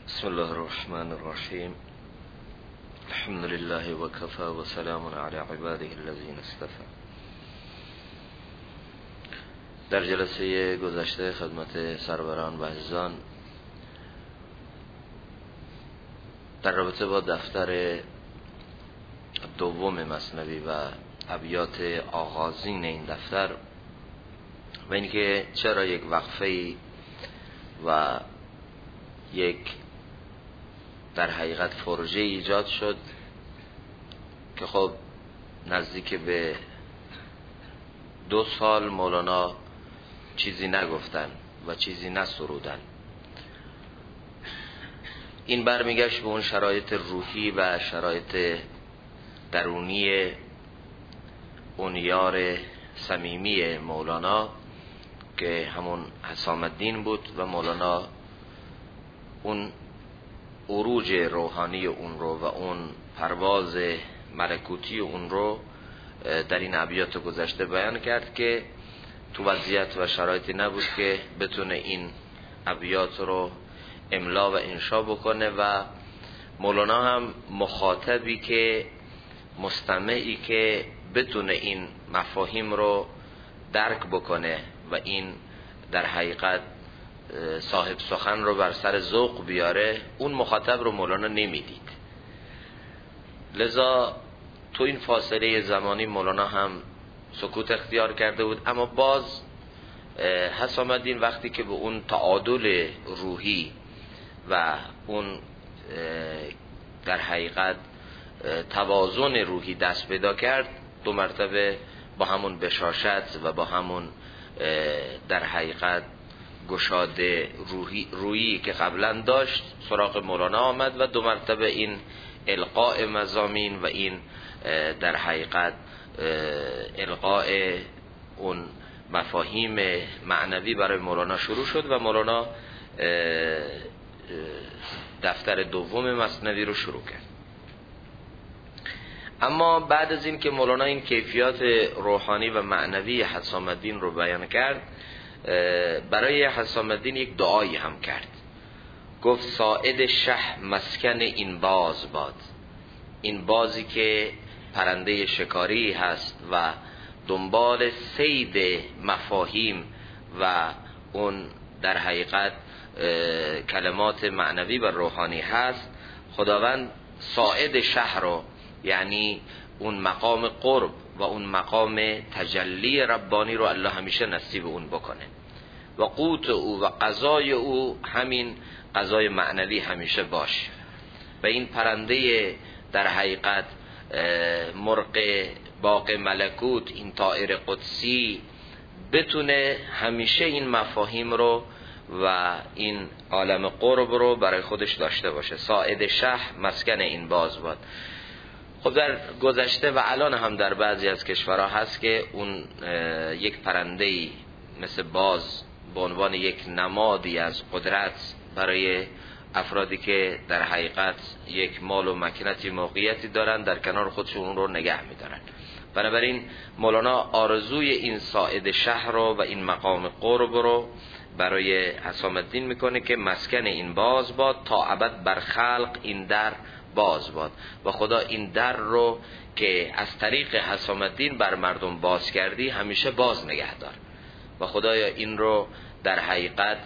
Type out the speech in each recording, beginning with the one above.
بسم الله الرحمن الرحیم. الحمد لله و کفى و سلام علی عباده الذین اصطفى. در جلسه گذشته خدمت سروران و عزیزان در رابطه با دفتر دوم مثنوی و ابیات آغازین این دفتر و اینکه چرا یک وقفه و یک در حقیقت فرجه ایجاد شد که خب نزدیک به 2 سال مولانا چیزی نگفتن و چیزی نسرودن. این برمیگشت به اون شرایط روحی و شرایط درونی اون یار صمیمی مولانا که همون حسام الدین بود و مولانا اون عروج روحانی اون رو و اون پرواز ملکوتی اون رو در این ابیات گذشته بیان کرد که تو وضعیت و شرایطی نبود که بتونه این ابیات رو املا و انشا بکنه و مولانا هم مخاطبی که مستمعی که بتونه این مفاهیم رو درک بکنه و این در حقیقت صاحب سخن رو بر سر ذوق بیاره، اون مخاطب رو مولانا نمیدید. لذا تو این فاصله زمانی مولانا هم سکوت اختیار کرده بود، اما باز حسام الدین وقتی که به اون تعادل روحی و اون در حقیقت توازن روحی دست پیدا کرد، 2 مرتبه با همون بشاشت و با همون در حقیقت گشاده روحی که قبلا داشت سراغ مولانا آمد و 2 مرتبه این القاء مضامین و این در حقیقت القاء اون مفاهیم معنوی برای مولانا شروع شد و مولانا دفتر دوم مثنوی رو شروع کرد. اما بعد از این که مولانا این کیفیات روحانی و معنوی حسام الدین رو بیان کرد، برای حسام الدین یک دعایی هم کرد. گفت ساعد شه مسکن این باز باد. این بازی که پرنده شکاری هست و دنبال صید مفاهیم و اون در حقیقت کلمات معنوی و روحانی هست، خداوند ساعد شه رو، یعنی اون مقام قرب و اون مقام تجلی ربانی رو الله همیشه نصیب اون بکنه و قوت او و غذای او همین غذای معنوی همیشه باشه و این پرنده در حقیقت مرغ باغ ملکوت، این طائر قدسی بتونه همیشه این مفاهیم رو و این عالم قرب رو برای خودش داشته باشه. ساعد شه مسکن این باز باد. خب در گذشته و الان هم در بعضی از کشورها هست که اون یک پرنده‌ای مثل باز به عنوان یک نمادی از قدرت برای افرادی که در حقیقت یک مال و مکنتی موقعیتی دارن در کنار خودشون اون رو نگه میدارن. بنابراین مولانا آرزوی این ساعد شهر رو و این مقام قرب رو برای حسام الدین میکنه که مسکن این باز باد، تا ابد بر خلق این در باز باد. و خدا این در رو که از طریق حسام الدین بر مردم باز کردی همیشه باز نگه دار و خدایا این رو در حقیقت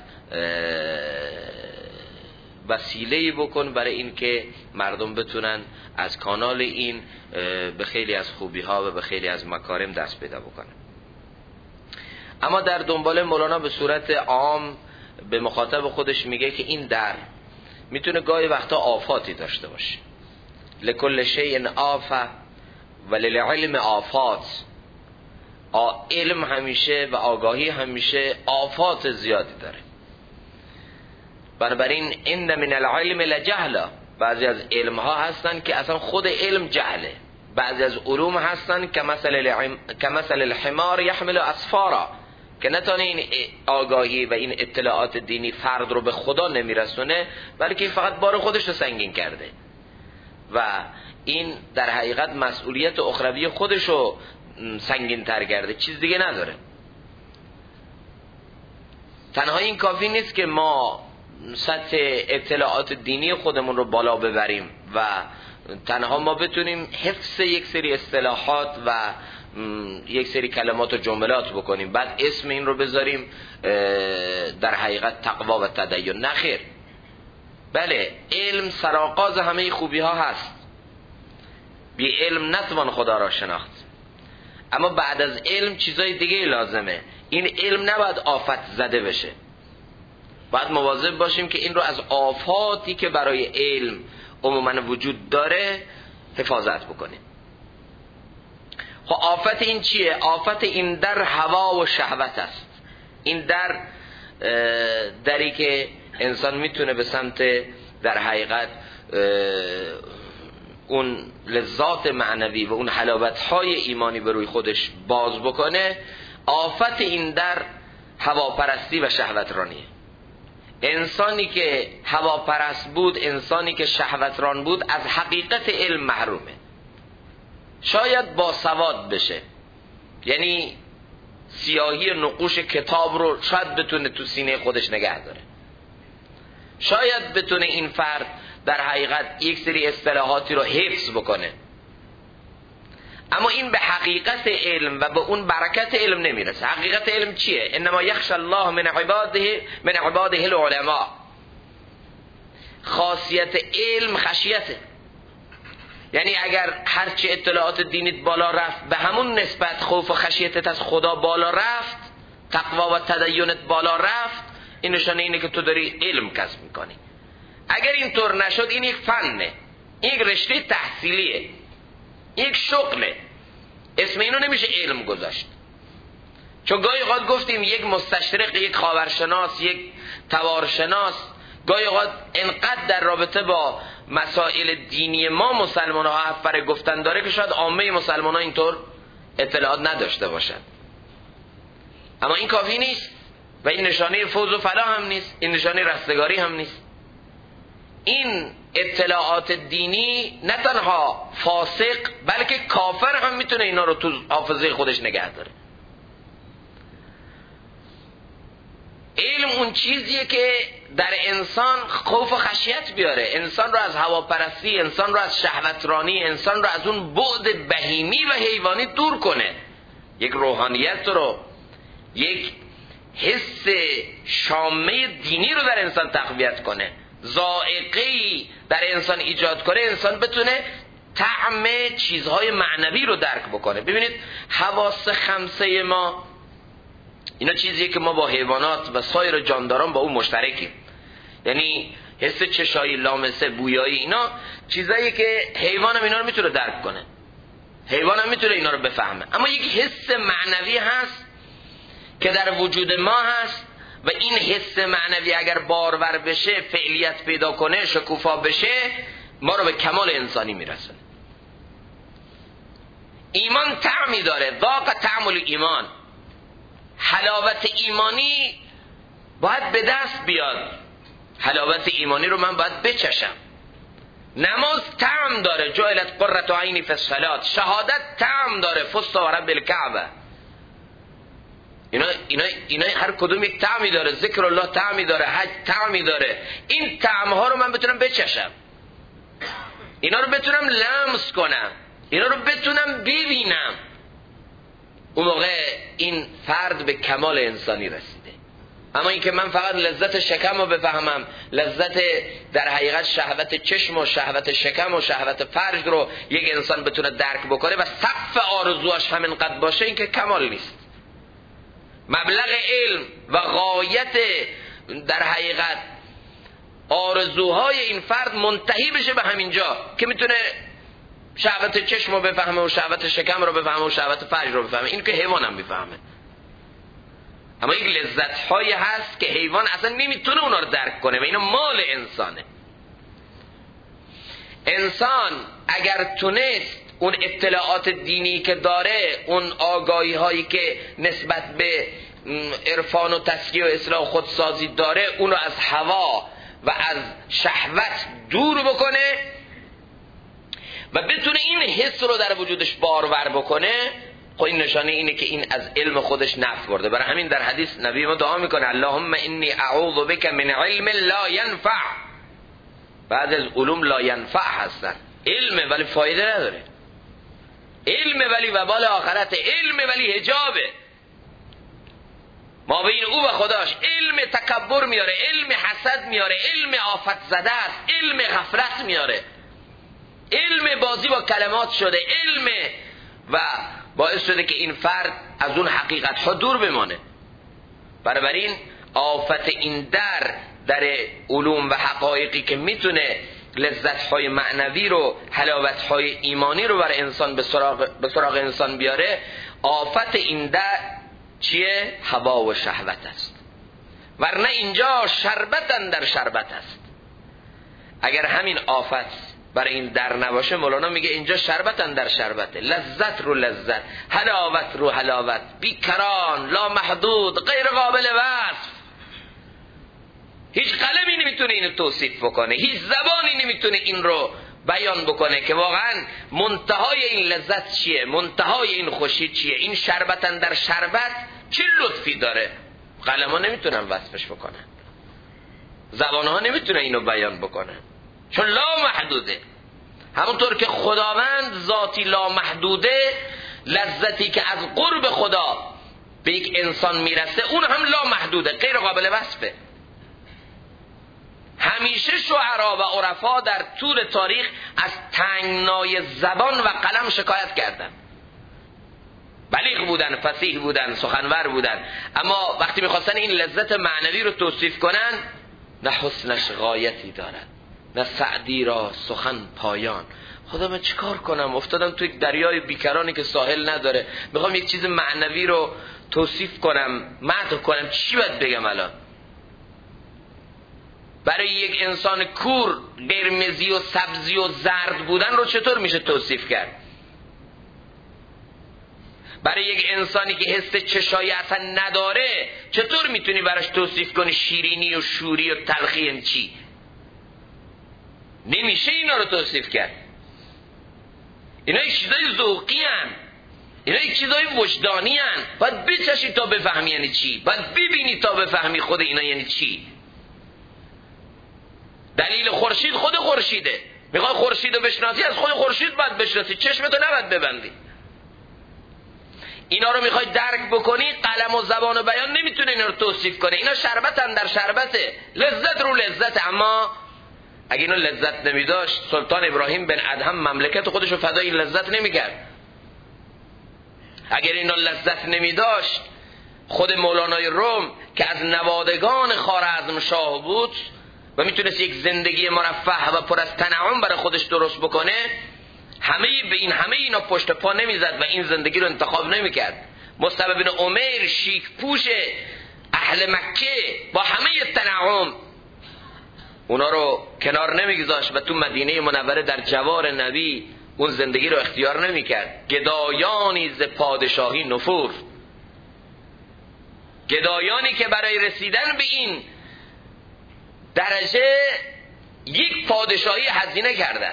وسیله‌ای بکن برای این که مردم بتونن از کانال این به خیلی از خوبی ها و به خیلی از مکارم دست پیدا بکنن. اما در دنبال مولانا به صورت عام به مخاطب خودش میگه که این در میتونه گاهی وقتا آفاتی داشته باشه. لکل شیء آفه و للعلم آفات. علم همیشه و آگاهی همیشه آفات زیادی داره. بنابراین ان من العلم لجهلا. بعضی از علم ها هستن که اصلا خود علم جهله. بعضی از علوم هستن که مثل الحمار يحمل اسفارا، که نتانه این آگاهی و این اطلاعات دینی فرد رو به خدا نمیرسونه، بلکه فقط بار خودش رو سنگین کرده و این در حقیقت مسئولیت اخروی خودش رو سنگین تر کرده، چیز دیگه نداره. تنها این کافی نیست که ما سطح اطلاعات دینی خودمون رو بالا ببریم و تنها ما بتونیم حفظ یک سری اصطلاحات و یک سری کلمات و جملات بکنیم بعد اسم این رو بذاریم در حقیقت تقوا و تدین. نه خیر. بله علم سرآغاز همه خوبی ها هست، بی علم نتوان خدا را شناخت، اما بعد از علم چیزای دیگه لازمه. این علم نباید آفت زده بشه، باید مواظب باشیم که این رو از آفاتی که برای علم عموما وجود داره حفاظت بکنیم. خب آفت این چیه؟ آفت این در هوا و شهوت است. این دری که انسان میتونه به سمت در حقیقت اون لذات معنوی و اون حلاوت‌های ایمانی به روی خودش باز بکنه. آفت این در هواپرستی و شهوترانیه. انسانی که هواپرست بود، انسانی که شهوتران بود، از حقیقت علم محرومه. شاید با سواد بشه، یعنی سیاهی نقوش کتاب رو شاید بتونه تو سینه خودش نگه داره، شاید بتونه این فرد در حقیقت یک سری اصطلاحاتی رو حفظ بکنه، اما این به حقیقت علم و به اون برکت علم نمیرسه. حقیقت علم چیه؟ انما یخشى الله من عباده العلماء. خاصیت علم خشیته، یعنی اگر هرچی اطلاعات دینیت بالا رفت به همون نسبت خوف و خشیتت از خدا بالا رفت، تقوا و تدینت بالا رفت، این نشانه اینه که تو داری علم کسب میکنی. اگر اینطور نشد این یک فنه، یک رشته تحصیلیه، یک شغله، اسم اینو نمیشه علم گذاشت. چون گاهی اوقات گفتیم یک مستشرق، یک خاورشناس، یک توارشناس گاهی اوقات انقدر در رابطه با مسائل دینی ما مسلمان ها حرف گفتن داره که شاید عامه مسلمان ها اینطور اطلاعات نداشته باشند. اما این کافی نیست و این نشانه فوز و فلاح هم نیست، این نشانه رستگاری هم نیست. این اطلاعات دینی نه تنها فاسق بلکه کافر هم میتونه اینا رو تو حافظه خودش نگه داره. علم اون چیزیه که در انسان خوف و خشیت بیاره، انسان رو از هواپرستی، انسان رو از شهوترانی، انسان رو از اون بعد بهیمی و حیوانی دور کنه، یک روحانیت رو، یک حس شامه دینی رو در انسان تقویت کنه، ذائقه‌ای در انسان ایجاد کنه، انسان بتونه طعم چیزهای معنوی رو درک بکنه. ببینید حواس خمسه ما اینا چیزیه که ما با حیوانات و سایر جانداران با اون مشترکیم. یعنی حس چشایی، لامسه، بویایی، اینا چیزایی که حیوان هم اینا رو میتونه درک کنه، حیوان هم میتونه اینا رو بفهمه. اما یک حس معنوی هست که در وجود ما هست و این حس معنوی اگر بارور بشه، فعلیت پیدا کنه، شکوفا بشه، ما رو به کمال انسانی میرسونه. ایمان طعمی داره، ذاق طعم الایمان. حلاوت ایمانی باید به دست بیاد، حلاوت ایمانی رو من باید بچشم. نماز طعم داره، جعلت قرة عینی فی الصلاة. شهادت طعم داره، فزت و رب الکعبه. اینا هر کدوم یک طعمی داره. ذکر الله طعمی داره، حج طعمی داره. این طعم ها رو من بتونم بچشم، اینا رو بتونم لمس کنم، اینا رو بتونم ببینم، اون موقع این فرد به کمال انسانی رسیده. اما این که من فقط لذت شکم رو بفهمم، لذت در حقیقت شهوت چشم و شهوت شکم و شهوت فرج رو یک انسان بتونه درک بکنه و سقف آرزوهاش همینقدر باشه، این که کمال نیست. مبلغ علم و غایت در حقیقت آرزوهای این فرد منتهی بشه به همینجا که میتونه شهوت چشم رو بفهمه و شهوت شکم رو بفهمه و شهوت فرج رو بفهمه. این که حیوان هم بفهمه. اما یک لذت هایی هست که حیوان اصلا نمیتونه اونا رو درک کنه و اینا مال انسانه. انسان اگر تونست اون اطلاعات دینی که داره، اون آگاهی هایی که نسبت به عرفان و تزکیه و اصلاح خودسازی داره، اون رو از هوا و از شهوت دور بکنه و بتونه این حس رو در وجودش بارور بکنه، خب این نشانه اینه که این از علم خودش نفع برده. برای همین در حدیث نبی ما دعا میکنه اللهم انی اعوذ بک من علم لا ینفع. بعد از علوم لا ینفع هستن، علم ولی فایده نداره، علم ولی وبال آخرت، علم ولی حجابه ما بین او و خداش. علم تکبر میاره، علم حسد میاره، علم آفت زده است، علم غفلت میاره، علم بازی با کلمات شده، علم و باعث شده که این فرد از اون حقیقت ها دور بمانه. بنابراین آفت این در علوم و حقایقی که میتونه لذت های معنوی رو، حلاوت های ایمانی رو بر انسان به سراغ انسان بیاره، آفت این در چیه؟ هوا و شهوت است. ورنه اینجا شربتن در شربت است. اگر همین آفت برای این در نباشه، مولانا میگه اینجا شربتن در شربته، لذت رو لذت، حلاوت رو حلاوت، بیکران، لا محدود، غیر قابل وصف. هیچ قلمی نمیتونه اینو توصیف بکنه، هیچ زبانی نمیتونه این رو بیان بکنه که واقعا منتهای این لذت چیه، منتهای این خوشی چیه، این شربتن در شربت چه لطفی داره. قلم ها نمیتونن وصفش بکنن، زبان ها نمیتونه اینو بیان بکنه، چون لا محدوده. همونطور که خداوند ذاتی لا محدوده، لذتی که از قرب خدا به یک انسان میرسه اون هم لا محدوده، غیر قابل وصفه. همیشه شعرا و عرفا در طول تاریخ از تنگنای زبان و قلم شکایت کردن. بلیغ بودن، فصیح بودن، سخنور بودن، اما وقتی میخواستن این لذت معنوی رو توصیف کنن، نه حسنش غایتی دارد، نه سعدی را سخن پایان. خدا من چیکار کنم؟ افتادم توی دریای بیکرانی که ساحل نداره، میخوام یک چیز معنوی رو توصیف کنم، مدح کنم، چی باید بگم الان؟ برای یک انسان کور قرمزی و سبزی و زرد بودن رو چطور میشه توصیف کرد؟ برای یک انسانی که حس چشایی اصلا نداره چطور میتونی براش توصیف کنی شیرینی و شوری و تلخی؟ این چی؟ نمیشه اینا رو توصیف کرد. اینا یک چیزای ذوقی هن، اینا یک چیزای وجدانی هن. باید بچشی تا بفهمی یعنی چی، باید ببینی تا بفهمی خود اینا یعنی چی. دلیل خورشید خود خورشیده، میخوای خورشید رو بشناسی از خود خورشید باید بشناسی، چشمتو نباید ببندی. اینا رو میخوای درک بکنی، قلم و زبان و بیان نمیتونه اینا رو توصیف کنه. اینا شربتن در شربته، لذت رو لذت. اما اگه اینا لذت نمیداشت، سلطان ابراهیم بن ادهم مملکت خودش رو فدای این لذت نمیکرد. اگر اینا لذت نمیداشت، خود مولانای روم که از نوادگان خوارزمشاه بود و میتونست یک زندگی مرفه و پر از تنعم برای خودش درست بکنه، همه اینا پشت پا نمیزد و این زندگی رو انتخاب نمیکرد. مصعب بن عمیر شیک پوش اهل مکه با همه تنعم اونا رو کنار نمیگذاشت و تو مدینه منوره در جوار نبی اون زندگی رو اختیار نمیکرد. گدایانی ز پادشاهی نفور، گدایانی که برای رسیدن به این درجه یک پادشاهی هزینه کردن،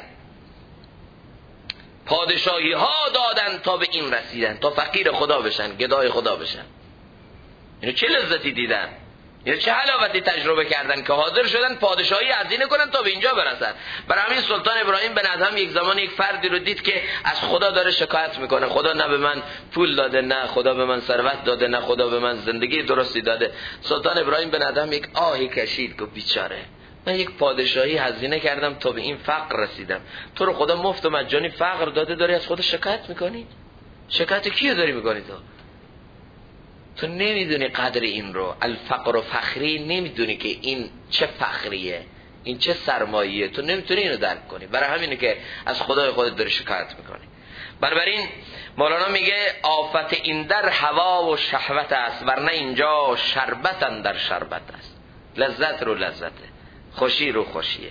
پادشاهی ها دادن تا به این رسیدن، تا فقیر خدا بشن، گدای خدا بشن. اینو چه لذتی دیدن، اینو چه حلاوتی تجربه کردن که حاضر شدن پادشاهی هزینه کنن تا به اینجا برسن. برای همین سلطان ابراهیم بن ادهم یک زمان یک فردی رو دید که از خدا داره شکایت میکنه، خدا نه به من پول داده، نه خدا به من ثروت داده، نه خدا به من زندگی درستی داده. سلطان ابراهیم بن ادهم یک آهی کشید که بیچاره، من یک پادشاهی هزینه کردم تا به این فقر رسیدم، تو رو خدا مفت و مجانی فقر داده، داری از خدا شکایت میکنی؟ شکایت کیو داری میکنی؟ تو نمیدونی قدر این رو. الفقر و فخری، نمیدونی که این چه فخریه، این چه سرماییه، تو نمیتونی اینو درک کنی. برای همینه که از خدای خودت داری شکایت میکنی. بنابراین مولانا میگه آفت این در هوا و شهوت است، ورنه اینجا شربتن در شربت است. لذت رو لذته، خوشی رو خوشیه.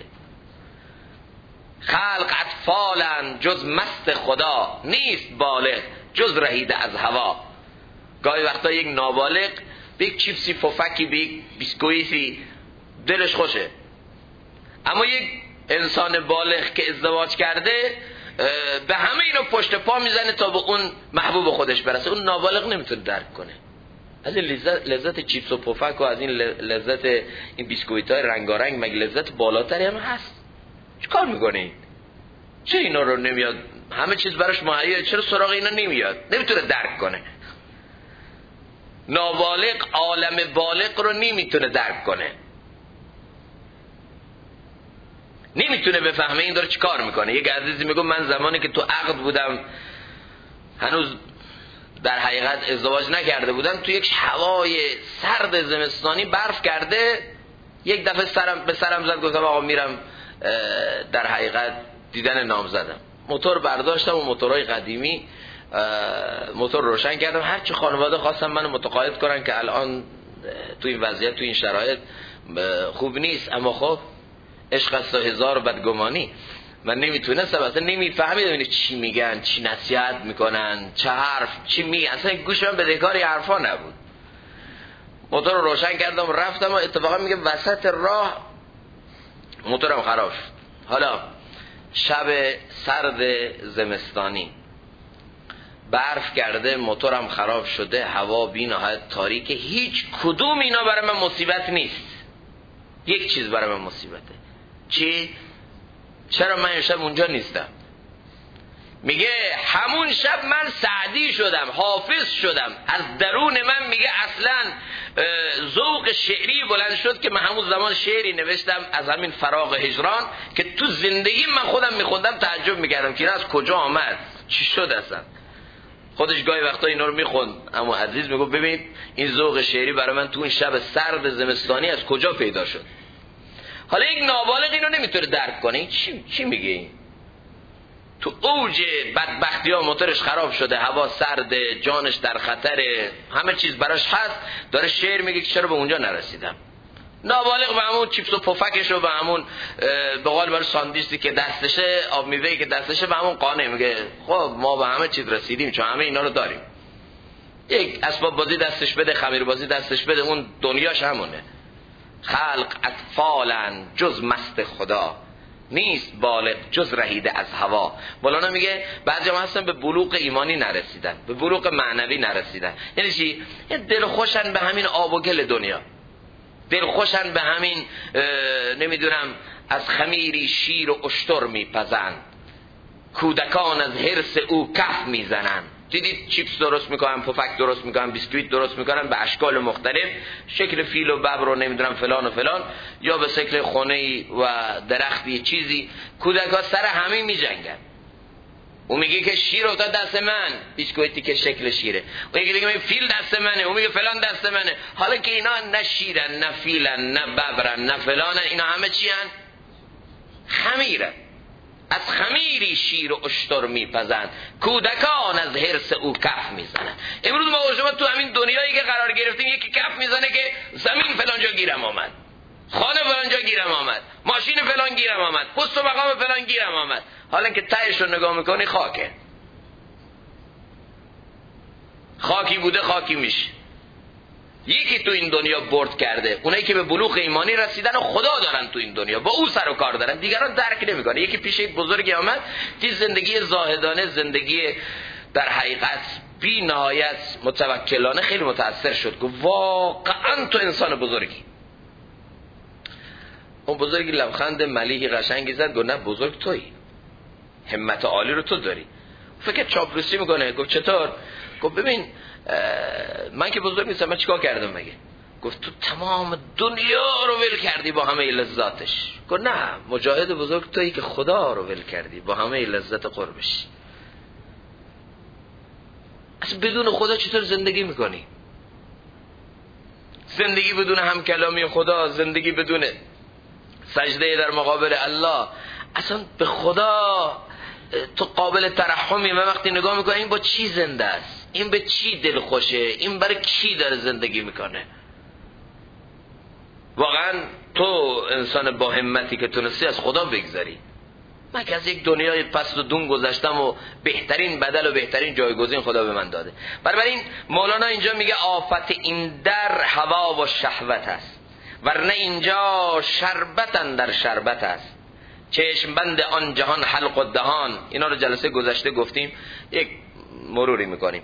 خلق اطفالن جز مست خدا، نیست بالغ جز رهیده از هوا. گاهی وقتا یک نابالغ به یک چیپسی پفکی، به یک بیسکویتی دلش خوشه، اما یک انسان بالغ که ازدواج کرده به همه اینو پشت پا میزنه تا به اون محبوب خودش برسه. اون نابالغ نمیتونه درک کنه. از این لذت چیپس و پفک و از این لذت این بیسکویت های رنگارنگ مگه لذت بالاتری هم هست؟ چیکار میکنه این؟ چه اینا رو نمیاد؟ همه چیز براش مهیاست، چرا سراغ اینا نمیاد؟ نمیتونه درک کنه. نابالغ عالم بالغ رو نمیتونه درک کنه، نمیتونه بفهمه این داره چیکار میکنه. یک عزیزی میگه من زمانی که تو عقد بودم، هنوز در حقیقت ازدواج نکرده بودم، تو یک هوای سرد زمستانی برف کرده، یک دفعه به سرم زد، گفتم آقا میرم در حقیقت دیدن نامزدم. موتور برداشتم و موتورهای قدیمی موتور روشن کردم. هرچی خانواده خواستم منو متقاعد کنن که الان تو این وضعیت تو این شرایط خوب نیست، اما خب عشق است و هزار بدگمانی. من نمیتونستم، اصلا نمیفهمیدم چی میگن، چی نصیحت میکنن، چه حرف چی می، اصلا گوش من بدهکار حرفا نبود. موتور رو روشن کردم رفتم و اتفاقا میگه وسط راه موتورم خراب شد. حالا شب سرد زمستانی برف کرده، موتورم خراب شده، هوا بی نهایت تاریکه، هیچ کدوم اینا برای من مصیبت نیست. یک چیز برای من مصیبته. چی؟ چرا من شب اونجا نیستم؟ میگه همون شب من سعدی شدم، حافظ شدم. از درون من میگه اصلا ذوق شعری بلند شد که من همون زمان شعری نوشتم از همین فراق هجران که تو زندگی من خودم میخوندم تعجب میکردم که این از کجا آمد، چی شد اصلا. خودش گاهی وقتا اینا رو میخوند، اما عزیز میگه ببین این ذوق شعری برای من تو این شب سرد زمستانی از کجا پیدا شد. حالا یک نابالغ اینو نمیتونه درک کنه. این چی میگه این؟ تو اوج بدبختی ها موتورش خراب شده، هوا سرد، جانش در خطره، همه چیز براش هست، داره شعر میگه که چرا به اونجا نرسیدم. نابالغ به همون چیپس و پفکش و به همون به قول برای ساندویچی که دستشه، آب میوه‌ای که دستشه، به همون قانع میگه خب ما به همه چیز رسیدیم چون همه اینا رو داریم. یک اسباب بازی دستش بده، خمیر بازی دستش بده، اون دنیاش همونه. خلق اطفالن جز مست خدا، نیست بالغ جز رهیده از هوا. مولانا میگه بعضی هم هستن به بلوغ ایمانی نرسیدن، به بلوغ معنوی نرسیدن. یعنی چی؟ دل خوشن به همین آب و گل دنیا، دل خوشن به همین نمیدونم از خمیری شیر و اشتر میپزند، کودکان از حرص او کف میزنن. دیدید چیپس درست میکنن، پفک درست میکنن، بیسکویت درست میکنن به اشکال مختلف، شکل فیل و ببر و نمیدونم فلان و فلان، یا به شکل خونه‌ای و درختی چیزی. کودکا سر همین میجنگن. اون میگه که شیر افتاد دست من، بیسکویتی که شکل شیره. اون یکی دیگه میگه فیل دست منه، اون میگه فلان دست منه. حالا که اینا نه شیرن، نه فیلن، نه ببرن، نه فلانن، اینا همه چی هن؟ خمیرن. از خمیری شیر و اشتر میپزند، کودکان از حرص او کف میزنن. امروز ما شما تو همین دنیایی که قرار گرفتیم یکی کف میزنه که زمین فلانجا گیرم آمد، خانه فلانجا گیرم آمد، ماشین فلان گیرم آمد، پست و مقام فلان گیرم آمد. حالا که تهش رو نگاه میکنی خاکه، خاکی بوده خاکی میشه. یکی تو این دنیا برد کرده، اونایی که به بلوغ ایمانی رسیدن و خدا دارن تو این دنیا، با او سر و کار دارن، دیگران درک نمیکنه. یکی پیش یک بزرگی آمد، دید زندگی زاهدانه، زندگی در حقیقت بی نهایت متوکلانه، خیلی متاثر شد. گفت واقعا تو انسان بزرگی. اون بزرگی لبخند ملیحی قشنگی زد، گفت نه بزرگ تویی، همت عالی رو تو داری. فکر چاپلوسی میکنه. گفت چطور؟ گفت ببین من که بزرگ نیستم، من چیکار کردم مگه؟ گفت تو تمام دنیا رو ول کردی با همه لذاتش. گفت نه، مجاهد بزرگ تویی که خدا رو ول کردی با همه لذت قربش. اصلا بدون خدا چطور زندگی میکنی؟ زندگی بدون همکلامی خدا، زندگی بدون سجده در مقابل الله، اصلا به خدا تو قابل ترحمی. من وقتی نگاه میکنم این با چی زنده است، این به چی دل خوشه، این برای کی داره زندگی میکنه. واقعا تو انسان با همتی که تونستی از خدا بگذری. من که از یک دنیای پست و دون گذشتم و بهترین بدل و بهترین جایگزین خدا به من داده. بنابراین مولانا اینجا میگه آفت این در هوا و شهوت است، ورنه اینجا شربت اندر شربت است. چشم بند آن جهان حلق و دهان. اینا رو جلسه گذشته گفتیم، یک مروری میکنیم.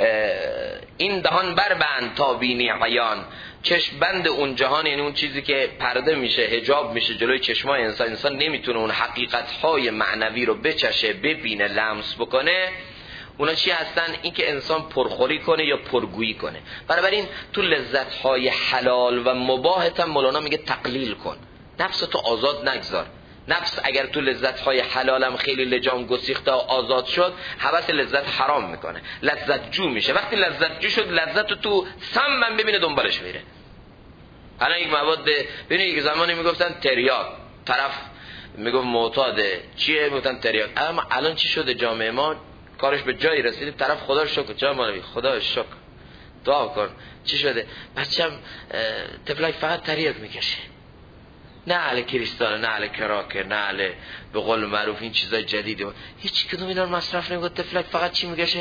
این دهان بربند تا بینی عیان. چشم بند اون جهان یعنی اون چیزی که پرده میشه، حجاب میشه جلوی چشمای انسان نمیتونه اون حقیقت‌های معنوی رو بچشه، ببینه، لمس بکنه. اونا چی هستن؟ این که انسان پرخوری کنه یا پرگویی کنه. بنابراین تو لذت‌های حلال و مباحت هم مولانا میگه تقلیل کن، نفس تو آزاد نگذار. نفس اگر تو لذت‌های حلالم خیلی لجام گسیخته و آزاد شد، هوس لذت حرام میکنه، لذت جو میشه. وقتی لذت جو شد، لذت تو سم ببینه دنبالش میره. الان یک مواد ببینید، یک زمانی میگفتن تریاک، طرف میگفت معتاده، چیه؟ میگفتن تریاک. اما الان چی شده؟ جامعه ما کارش به جایی رسید، طرف خدا رو شکر، جان مولوی خدا شکر دعا کن، چی شده؟ بچم تفلک فقط تریاک میکشه، نه علی کریستال، نه علی کراکه، نه علی به قول معروف این چیزای جدیده، هیچ کدوم اینا رو مصرف نمیکنه. تفلک فقط چی میکشه؟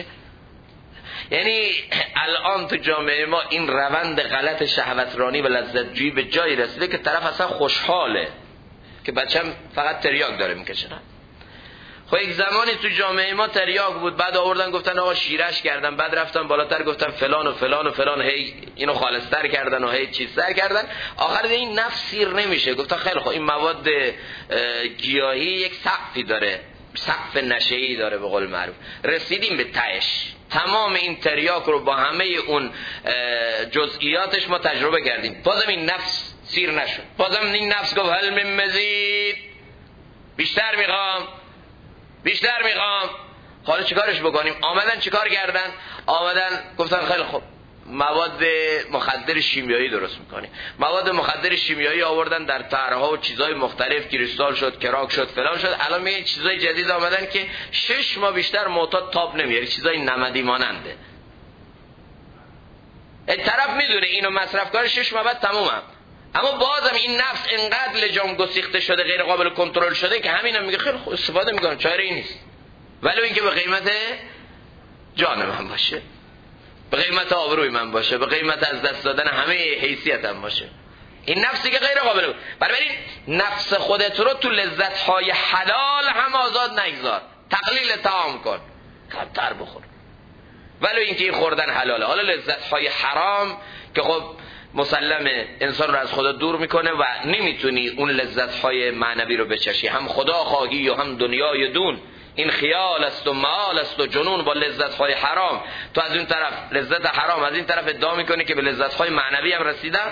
یعنی الان تو جامعه ما این روند غلط شهوترانی و لذتجویی به جایی رسیده که طرف اصلا خوشحاله که بچم فقط تریاک داره میکشه. خب یک زمانی تو جامعه ما تریاک بود، بعد آوردن گفتن آقا شیرش کردن، بعد رفتن بالاتر گفتن فلان و فلان و فلان، هی اینو خالص‌تر کردن و هی چیزتر کردن. آخر این نفس سیر نمیشه. گفتن خیلی خب این مواد گیاهی یک سقفی داره، سقف نشه‌ای داره به قول معروف، رسیدیم به تهش. تمام این تریاک رو با همه اون جزئیاتش ما تجربه کردیم، بازم این نفس سیر نشد. بازم این نفس گفت هل من مزید، بیشتر میخوام، بیشتر میخوام. حالا چیکارش بکنیم؟ آمدن چیکار کردن؟ آمدن گفتن خیلی خوب مواد مخدر شیمیایی درست میکنیم. مواد مخدر شیمیایی آوردن در طرح‌ها و چیزهای مختلف، کریستال شد، کراک شد، فلان شد. الان میگن چیزای جدید آمدن که 6 ماه بیشتر معتاد تاب نمیاره، چیزای نمدی ماننده. این طرف میدونه اینو مصرف کنه 6 ماه بعد تمومه، اما بازم این نفس انقدر لجام گسیخته شده، غیر قابل کنترل شده که همینم میگه خیلی خوب استفاده میکنم، چاره نیست، ولی اینکه به قیمت جان من باشه، به قیمت آبروی من باشه، به قیمت از دست دادن همه حیثیتم باشه. این نفسی که غیر قابل. بنابراین نفس خودت رو تو لذت‌های حلال هم آزاد نگذار، تقلیل طعام کن، کمتر بخور، ولی اینکه این خوردن حلاله. حالا لذت‌های حرام که خب مسلمه انسان رو از خدا دور میکنه و نمیتونی اون لذت‌های معنوی رو بچشی، هم خدا خواهی و هم دنیای دون. این خیال است و معال است و جنون با لذت‌های حرام. تو از این طرف لذت حرام، از این طرف ادعا میکنی که به لذت‌های معنوی هم رسیدم.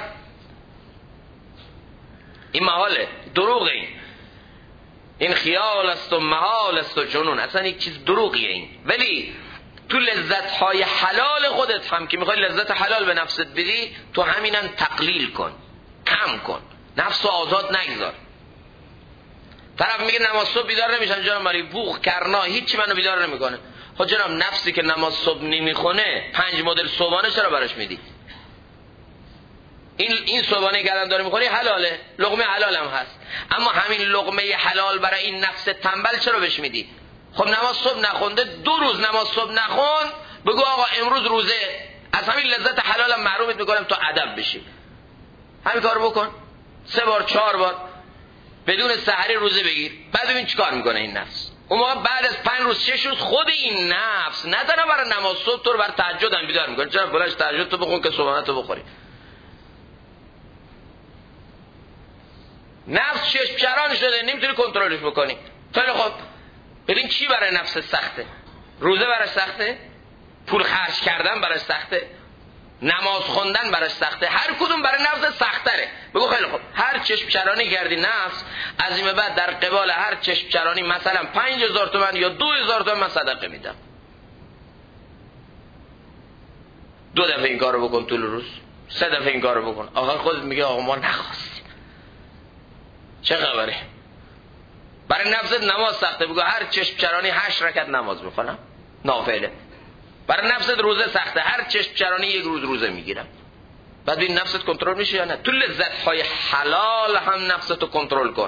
این محاله، دروغه. این خیال است و معال است و جنون، اصلا یک چیز دروغیه این. ولی تو لذت‌های حلال خودت هم که میخوای لذت حلال به نفست بدی، تو همینن تقلیل کن، کم کن، نفس آزاد نگذار. طرف میگه نماز صبح بیدار نمیشم، جناب مالی بوخ کرنا هیچی منو بیدار نمیکنه. خب جناب نفسی که نماز صبح نمیخونه 5 مدل صبحانه چرا براش میدی؟ این صبحانه که الان داره میخوری حلاله، لقمه حلال هم هست، اما همین لقمه حلال برای این نفس تنبل چرا بهش میدی؟ خب نماز صبح نخونده، 2 روز نماز صبح نخون، بگو آقا امروز روزه، از همین لذت حلالم محرومت میکنم تو ادب بشی. همین کارو بکن 3 بار 4 بار بدون سحری روزه بگیر، بعد ببین چیکار میکنه این نفس. اون موقع بعد از 5 روز 6 روز خود این نفس نه تنها برای نماز صبح تو رو برای تهجد هم بیدار میکنه، چرا بلاش تهجد تو بخون که صبحانه تو بخوری. نفس چشمچران شده، نمیتونی کنترلش بکنی. خیلی خب ببین چی برای نفس سخته؟ روزه برای سخته، پول خرج کردن برای سخته، نماز خوندن برای سخته، هر کدوم برای نفس سختره. بگو خیلی خب هر چشم چرانی کردی نفس، از این به بعد در قبال هر چشم چرانی مثلا 5000 تومان یا 2000 تومان من صدقه میدم. 2 دفعه این کارو بکن طول روز، 3 دفعه این کارو بکن. آخر خودت میگه آقا ما نخواستیم، چه خبره؟ برای نفست نماز سخته، بگو هر چشم چرانی 8 رکعت نماز بخونم نافله. برای نفست روزه سخته، هر چشم چرانی 1 روز روزه میگیرم. بعد ببین نفست کنترل میشه یا نه. تو لذت‌های حلال هم نفستو کنترل کن.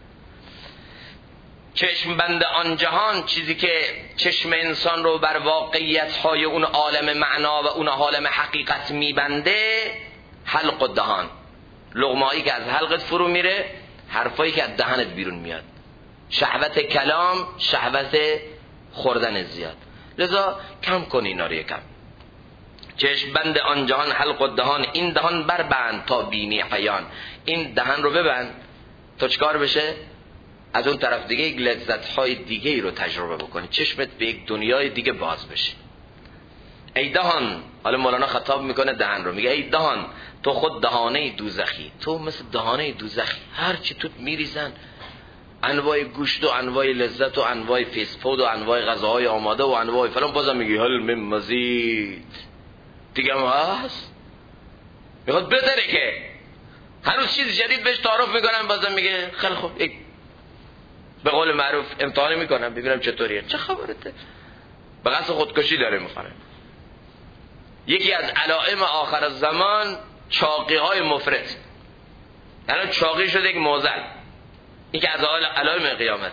چشم بند آن جهان، چیزی که چشم انسان رو بر واقعیت‌های اون عالم معنا و اون عالم حقیقت میبنده، حلق و دهان، لقمه‌ای که از حلقت فرو میره، حرفایی که از دهنت بیرون میاد. شهوت کلام، شهوت خوردن زیاد. لذا کم کن اینا رو یکم. چشم بند آن جهان حلق و دهان، این دهان بربند تا بینی عیان. این دهن رو ببند تا چکار بشه؟ از اون طرف دیگه یک لذت‌های دیگه ای رو تجربه بکنی، چشمت به یک دنیای دیگه باز بشه. ای دهان، حالا مولانا خطاب میکنه دهن رو، میگه ای دهان تو خود دهانه دوزخی، تو مثل دهانه دوزخی، هر چی توت میریزن، انواع گوشت و انواع لذت و انواع فیسفود و انواع غذاهای آماده و انواع فلان، بازم میگه هل من مزید، دیگه هم هست، میخواد بهتره که هنوز چیز جدید بهش تعارف میکنن، بازم میگه خیلی خوب به قول معروف امتحان میکنم ببینم چطوریه، چه خبرته، به قصد خودکشی داره میخوره. یکی از علائم آخر الزمان چاقی های مفرط، الان چاقی شده یک معضل، این که از علائم قیامت.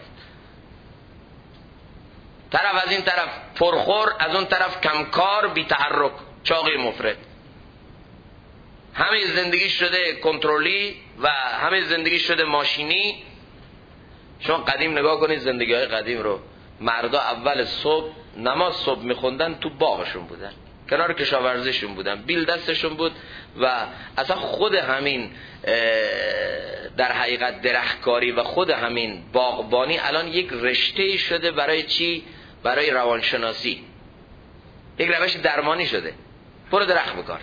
طرف از این طرف پرخور، از اون طرف کمکار بی تحرک، چاقی مفرط. همه زندگی شده کنترلی و همه زندگی شده ماشینی. شما قدیم نگاه کنید زندگی های قدیم رو، مردا اول صبح نماز صبح میخوندن، تو باغشون بودن، کنار کشاورزیشون بودن، بیل دستشون بود و اصلا خود همین در حقیقت درختکاری و خود همین باغبانی الان یک رشته شده برای چی؟ برای روانشناسی، یک روش درمانی شده. برو درخت بکار.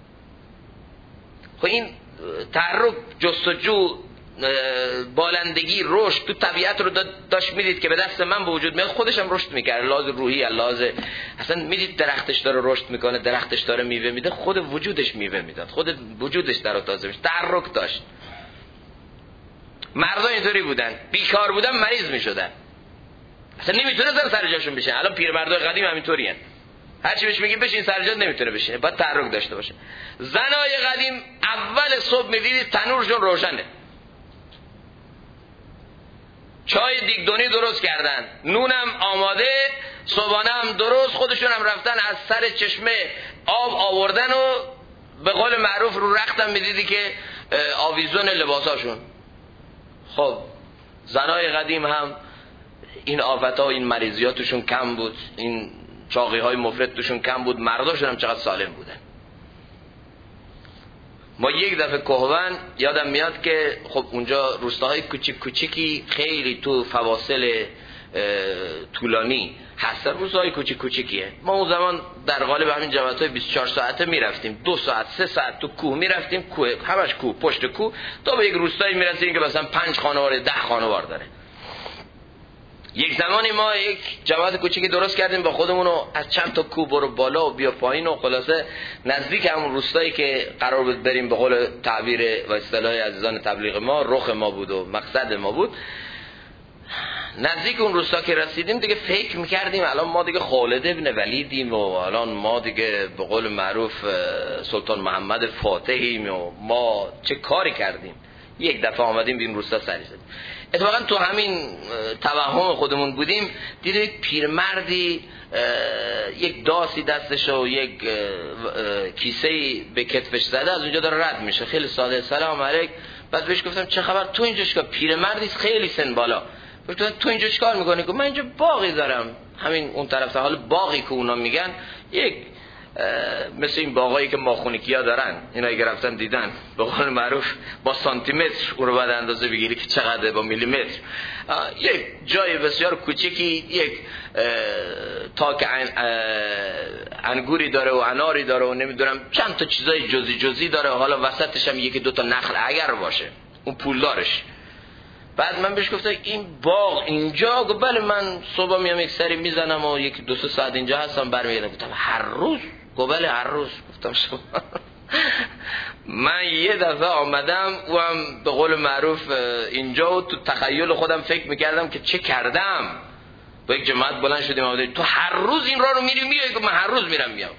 خب این تحرک، جستجو، بالندگی، رشد تو طبیعت رو داشت میدید که به دست من به وجود میاد، خودش هم رشد میکرد، لحاظ روحی، لحاظ اصلا میدید درختش داره رشد میکنه، درختش داره میوه میده، خود وجودش میوه میداد، خود وجودش داره تازه میشه، تحرک داشت. مردا اینطوری بودن، بیکار بودن مریض میشدن، اصلا نمیتونستن سر جاشون بشن. الان پیرمردای قدیم همینطورین، هر چی بهش میگی بشین سر جات نمیتونه بشینه، باید تحرک داشته باشه. زنای قدیم اول صبح میدیدید تنورشون روشنه، چای دیگدونی درست کردن، نونم آماده، صبحانه هم درست، خودشون هم رفتن از سر چشمه آب آوردن و به قول معروف رو رختم میدیدی که آویزون لباساشون. خب زنای قدیم هم این آفت‌ها و این مریضیاتشون کم بود، این چاقی های مفرط توشون کم بود، مرداشون هم چقدر سالم بودن. ما یک دفعه کهون یادم میاد که خب اونجا روستاهای کوچیک کوچیکی خیلی تو فواصل طولانی هستن، روستاهای کوچیک کوچیکیه. ما اون زمان در قالب همین جماعت‌های 24 ساعته میرفتیم، 2 ساعت 3 ساعت تو کوه میرفتیم، کوه همش کوه، پشت کوه، تا به یک روستایی میرسیم که مثلا 5 خانوار 10 خانوار داره. یک زمانی ما یک جماعت کوچیکی درست کردیم با خودمونو، از چند تا کوه برو بالا و بیا پایین و خلاصه نزدیک همون روستایی که قرار بود بریم، به قول تعبیر و اصطلاح عزیزان تبلیغ ما رخ ما بود و مقصد ما بود. نزدیک اون روستا که رسیدیم دیگه فکر میکردیم الان ما دیگه خالد ابن ولیدیم و الان ما دیگه به قول معروف سلطان محمد فاتحیم و ما چه کاری کردیم. یک دفعه آمدیم به این روستا سری زدیم. اتفاقا تو همین توهم خودمون بودیم، دیدیم یک پیرمردی یک داسی دستش و یک کیسه‌ای به کتفش زده، از اونجا داره رد میشه، خیلی ساده، سلام علیک. بعد بهش گفتم چه خبر، تو اینجا چیکار؟ پیرمردی خیلی سن بالا. گفتم تو اینجا چیکار میکنی؟ گفت من اینجا باغی دارم، همین اون طرف حال باغی که اونا میگن، یک مثل این باغایی که ماخونیکیا دارن، اینا گرفتن دیدن به قول معروف با سانتی متر اون رو بعد اندازه بگیری که چقدر، با میلی متر، یک جای بسیار کوچیکی، یک تاک انگوری داره و اناری داره و نمیدونم چند تا چیزای جزئی داره، حالا وسطش هم یکی دو تا نخل اگر باشه، اون پولدارش. بعد من بهش گفتم این باغ اینجا؟ گفت بله من صبح میام یک سری میزنم و یک 2-3 ساعت اینجا هستم برمیگردم. گفتم هر روز؟ گفت بله هر روز. گفتم شما من یه دفعه آمدم و هم به قول معروف اینجا و تو تخیل خودم فکر میکردم که چه کردم. با یک جماعت بلند شدیم آمدیم تو هر روز این راه رو میری میای؟ گفت من هر روز میرم میام.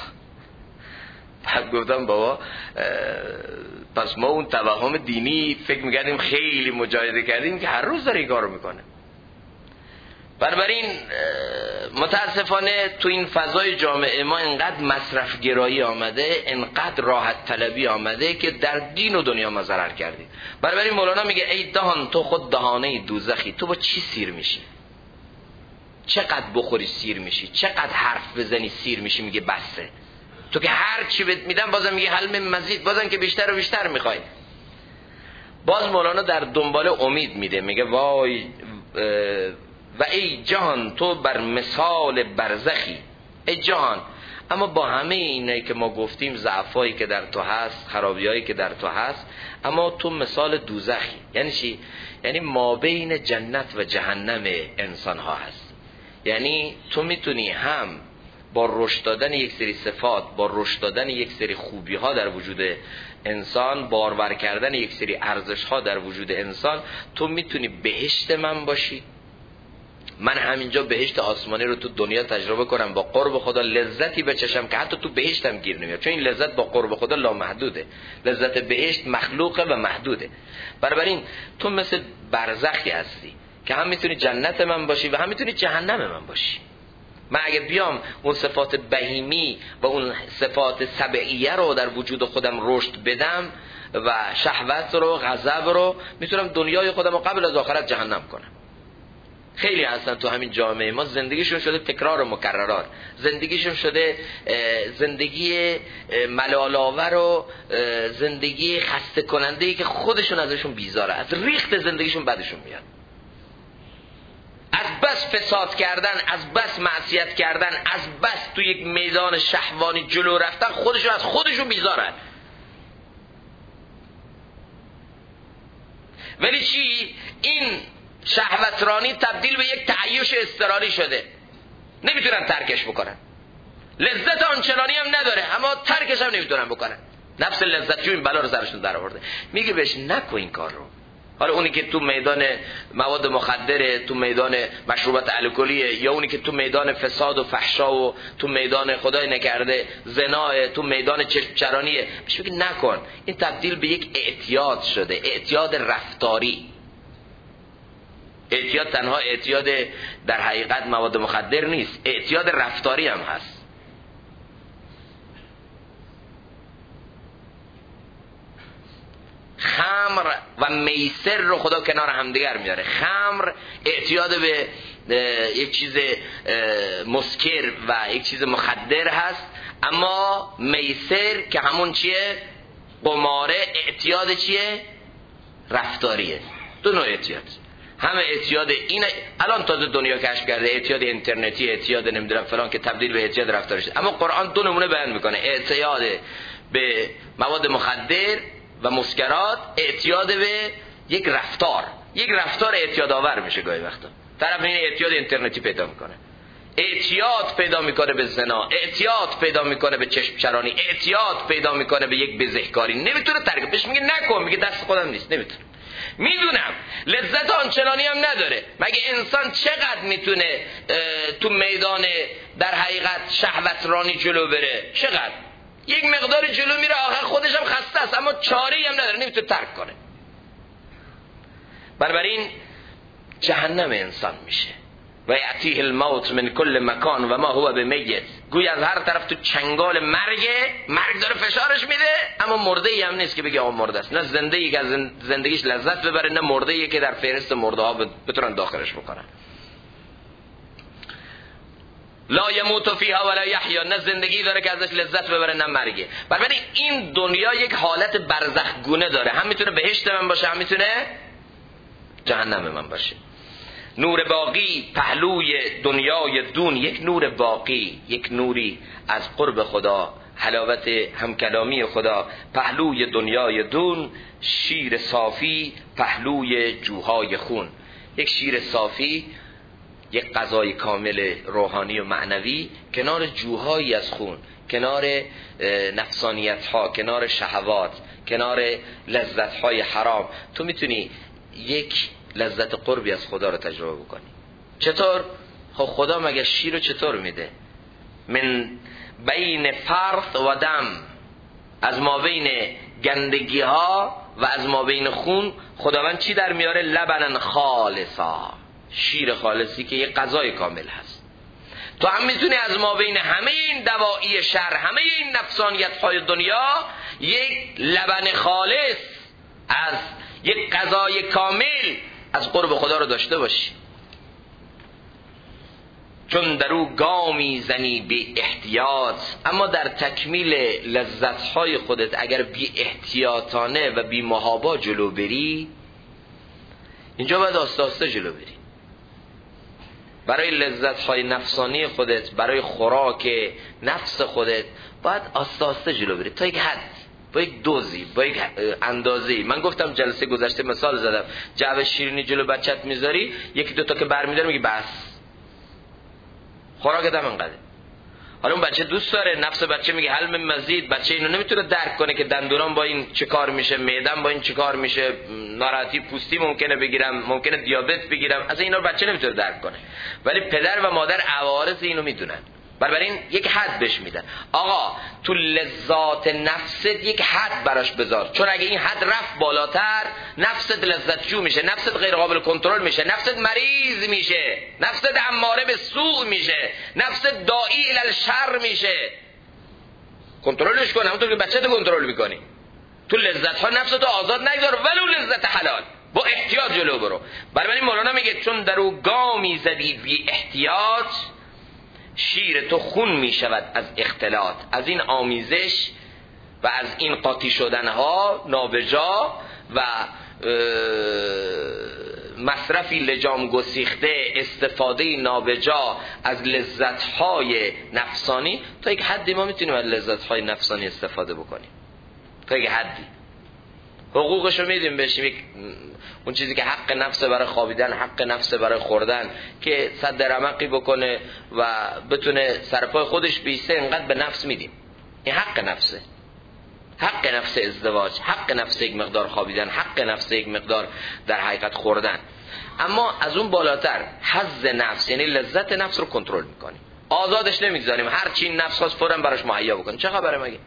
بعد گفتم بابا پس ما اون توهم دینی فکر میکردیم خیلی مجاهده کردیم که هر روز داره این کار رو میکنه. بنابراین متاسفانه تو این فضای جامعه ما اینقدر مصرف گرایی آمده، اینقدر راحت طلبی آمده که در دین و دنیا ما ضرر کردیم. بنابراین مولانا میگه ای دهان تو خود دهانه دوزخی، تو با چی سیر میشی؟ چقدر بخوری سیر میشی؟ چقدر حرف بزنی سیر میشی؟ میگه بسه. تو که هر چی بهت میدم بازم میگه حل مزید، بازم که بیشتر و بیشتر میخوای. باز مولانا در دنبال امید میده، میگه وای و ای جهان تو بر مثال برزخی. ای جهان، اما با همه اینایی که ما گفتیم، ضعفایی که در تو هست، خرابیایی که در تو هست، اما تو مثال دوزخی. یعنی چی؟ یعنی ما بین جنت و جهنم انسان ها هست. یعنی تو میتونی هم با رشد دادن یک سری صفات، با رشد دادن یک سری خوبی ها در وجود انسان، بارور کردن یک سری ارزش ها در وجود انسان، تو میتونی بهشت من باشی. من همینجا بهشت آسمانی رو تو دنیا تجربه کنم، با قرب خدا لذتی بچشم که حتی تو بهشتم گیر نمیاد، چون این لذت با قرب خدا لامحدوده. لذت بهشت مخلوقه و محدوده. بنابراین تو مثل برزخی هستی که هم میتونی جنت من باشی و هم میتونی جهنم من باشی. من اگه بیام اون صفات بهیمی و اون صفات سبعیه رو در وجود خودم رشد بدم و شهوت رو، غضب رو، میتونم دنیای خودم رو قبل از آخرت جهنم کنم. خیلی هستن تو همین جامعه ما زندگیشون شده تکرار و مکررات، زندگیشون شده زندگی ملال‌آور و زندگی خسته کننده‌ای که خودشون ازشون بیزاره، از ریخت زندگیشون بدشون میاد. از بس فساد کردن، از بس معصیت کردن، از بس تو یک میدان شهوانی جلو رفتن، خودشون از خودشون بیزارن. ولی چی؟ این شهوترانی تبدیل به یک تعیش اضطراری شده، نمیتونن ترکش بکنن. لذت آنچنانی هم نداره اما ترکش هم نمیتونن بکنن. نفس لذت جو این بلا رو سرشون در آورده. میگه بهش نکن این کار رو. حالا اونی که تو میدان مواد مخدره، تو میدان مشروبات الکلیه، یا اونی که تو میدان فساد و فحشا و تو میدان خدای نکرده زنا، تو میدان چشمچرانیه، بهش میگه نکن. این تبدیل به یک اعتیاد شده، اعتیاد رفتاری. اعتیاد تنها اعتیاد در حقیقت مواد مخدر نیست، اعتیاد رفتاری هم هست. خمر و میسر رو خدا کنار همدیگر میاره. خمر اعتیاد به یک چیز مسکر و یک چیز مخدر هست، اما میسر که همون چیه؟ قماره. اعتیاد چیه؟ رفتاریه. دو نوع اعتیاد. همه اعتیاد این الان تازه دنیا کشف کرده، اعتیاد اینترنتی، اعتیاد نمیدونم فلان، که تبدیل به اعتیاد رفتاری شده. اما قرآن دو نمونه بیان میکنه: اعتیاد به مواد مخدر و مسکرات، اعتیاد به یک رفتار اعتیاد آور میشه. گاهی وقتا طرف این اعتیاد اینترنتی پیدا میکنه، اعتیاد پیدا میکنه به زنا، اعتیاد پیدا میکنه به چشم چرانی، اعتیاد پیدا میکنه به یک بزهکاری، نمیتونه ترک بهش میگه نکن، میگه دست خودم نیست، نمیتونه. میدونم لذت آنچنانی هم نداره. مگه انسان چقدر میتونه تو میدان در حقیقت شهوت رانی جلو بره؟ چقدر؟ یک مقدار جلو میره، آخر خودش هم خسته است اما چاره‌ای هم نداره، نمیتونه ترک کنه. بنابراین جهنم انسان میشه. و یأتیه الموت من کل مکان و ما هو بمیت. گوی از هر طرف تو چنگال مرگ داره فشارش میده، اما مرده ای هم نیست که بگه آقا مرده است. نه زنده ای که از زندگیش لذت ببره، نه مرده ای که در فهرست مرده ها بتونن داخلش بکنن. لا یموت فیها ولا یحیا، نه زندگی داره که ازش لذت ببره نه مرگه. بنابراین این دنیا یک حالت برزخ گونه داره، هم میتونه بهشت من باشه، هم میتونه جهنم من باشه. نور باقی پهلوی دنیای دون، یک نور باقی، یک نوری از قرب خدا، حلاوت همکلامی خدا، پهلوی دنیای دون. شیر صافی پهلوی جوهای خون. یک شیر صافی، یک غذای کامل روحانی و معنوی کنار جوهایی از خون، کنار نفسانیت ها، کنار شهوات، کنار لذت های حرام. تو میتونی یک لذت قربی از خدا رو تجربه بکنی. چطور؟ خب خدا مگه شیر رو چطور میده؟ من بین فرث و دم، از ما بین گندگی ها و از ما بین خون خداوند چی در میاره؟ لبنن خالصا، شیر خالصی که یک غذای کامل هست. تو هم میتونی از ما بین همه این دواعی شر، همه این نفسانیت های دنیا، یک لبن خالص از یک غذای کامل از قرب خدا رو داشته باشی. چون در او گامی زنی بی احتیاط، اما در تکمیل لذتهای خودت اگر بی احتیاطانه و بی محابا جلو بری، اینجا باید آسته آسته جلو بری. برای لذتهای نفسانی خودت، برای خوراک نفس خودت باید آسته آسته جلو بری تا یک حد، با یک دوزی، با یک اندازه‌ای. من گفتم جلسه گذشته مثال زدم، جعبه شیرینی جلو بچت میذاری، یکی دوتا که برمیداره میگی بس، خوراکت هم انقدر. حالا اون بچه دوست داره، نفس بچه میگه حل من مزید. بچه اینو نمیتونه درک کنه که دندونام با این چه کار میشه، معدم با این چه کار میشه، ناراحتی پوستی ممکنه بگیرم، ممکنه دیابت بگیرم. از اینا بچه نمیتونه درک کنه، ولی پدر و مادر عوارض اینو میدونن. بنابراین یک حد بهش میدن. آقا تو لذات نفست یک حد براش بذار، چون اگه این حد رفت بالاتر نفست لذتجو میشه، نفست غیر قابل کنترل میشه، نفست مریض میشه، نفست اماره به سوء میشه، نفست داعی الی الشر میشه. کنترلش کن، همونطور که بچه تو کنترل میکنی. تو لذت ها نفست آزاد نگذار، ولو لذت حلال، با احتیاط جلو برو. بنابراین مولانا میگه چون در او گامی زدی بی احتیاط، شیر تو خون می شود از اختلاط. از این آمیزش و از این قاطی شدن ها نابجا و مصرفی لجام گسیخته، استفاده نابجا از لذت های نفسانی، تا یک حدی ما میتونیم از لذت های نفسانی استفاده بکنیم، تا یک حدی حقوقشو میدیم بشیم. اون چیزی که حق نفس برای خوابیدن، حق نفس برای خوردن، که صد رمقی بکنه و بتونه سرپای خودش بیسته، انقدر به نفس میدیم. این حق نفسه، حق نفس ازدواج، حق نفس یک مقدار خوابیدن، حق نفس یک مقدار در حقیقت خوردن. اما از اون بالاتر حظ نفس، یعنی لذت نفس رو کنترل میکنیم، آزادش نمیگذاریم. هر چی نفس خواست فوراً براش مهیا بکنیم. چه خبره مگه؟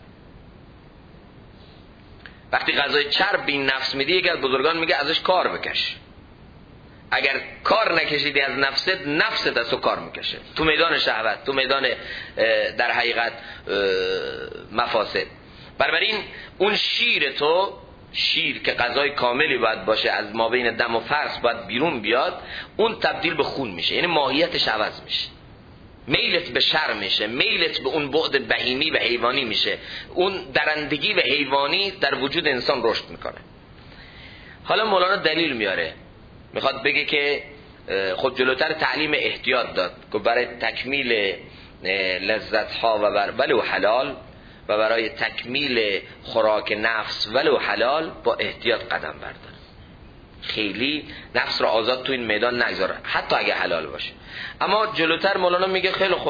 وقتی غذای چرب به این نفس میدی، یکی از بزرگان میگه ازش کار بکش. اگر کار نکشیدی از نفست، نفست از تو کار میکشه تو میدان شهوت، تو میدان در حقیقت مفاسد. بنابراین اون شیر تو، شیر که غذای کاملی باید باشه، از ما بین دم و فرث باید بیرون بیاد، اون تبدیل به خون میشه، یعنی ماهیتش عوض میشه. میلت به شر میشه، میلت به اون بعد بهیمی و حیوانی میشه، اون درندگی و حیوانی در وجود انسان رشد میکنه. حالا مولانا دلیل میاره، میخواد بگه که خود جلوتر تعلیم احتیاط داد که برای تکمیل لذت ها و ولو حلال و برای تکمیل خوراک نفس ولو حلال با احتیاط قدم بردار. خیلی نفس رو آزاد تو این میدان نگذاره، حتی اگه حلال باشه. اما جلوتر مولانا میگه خیلی خب،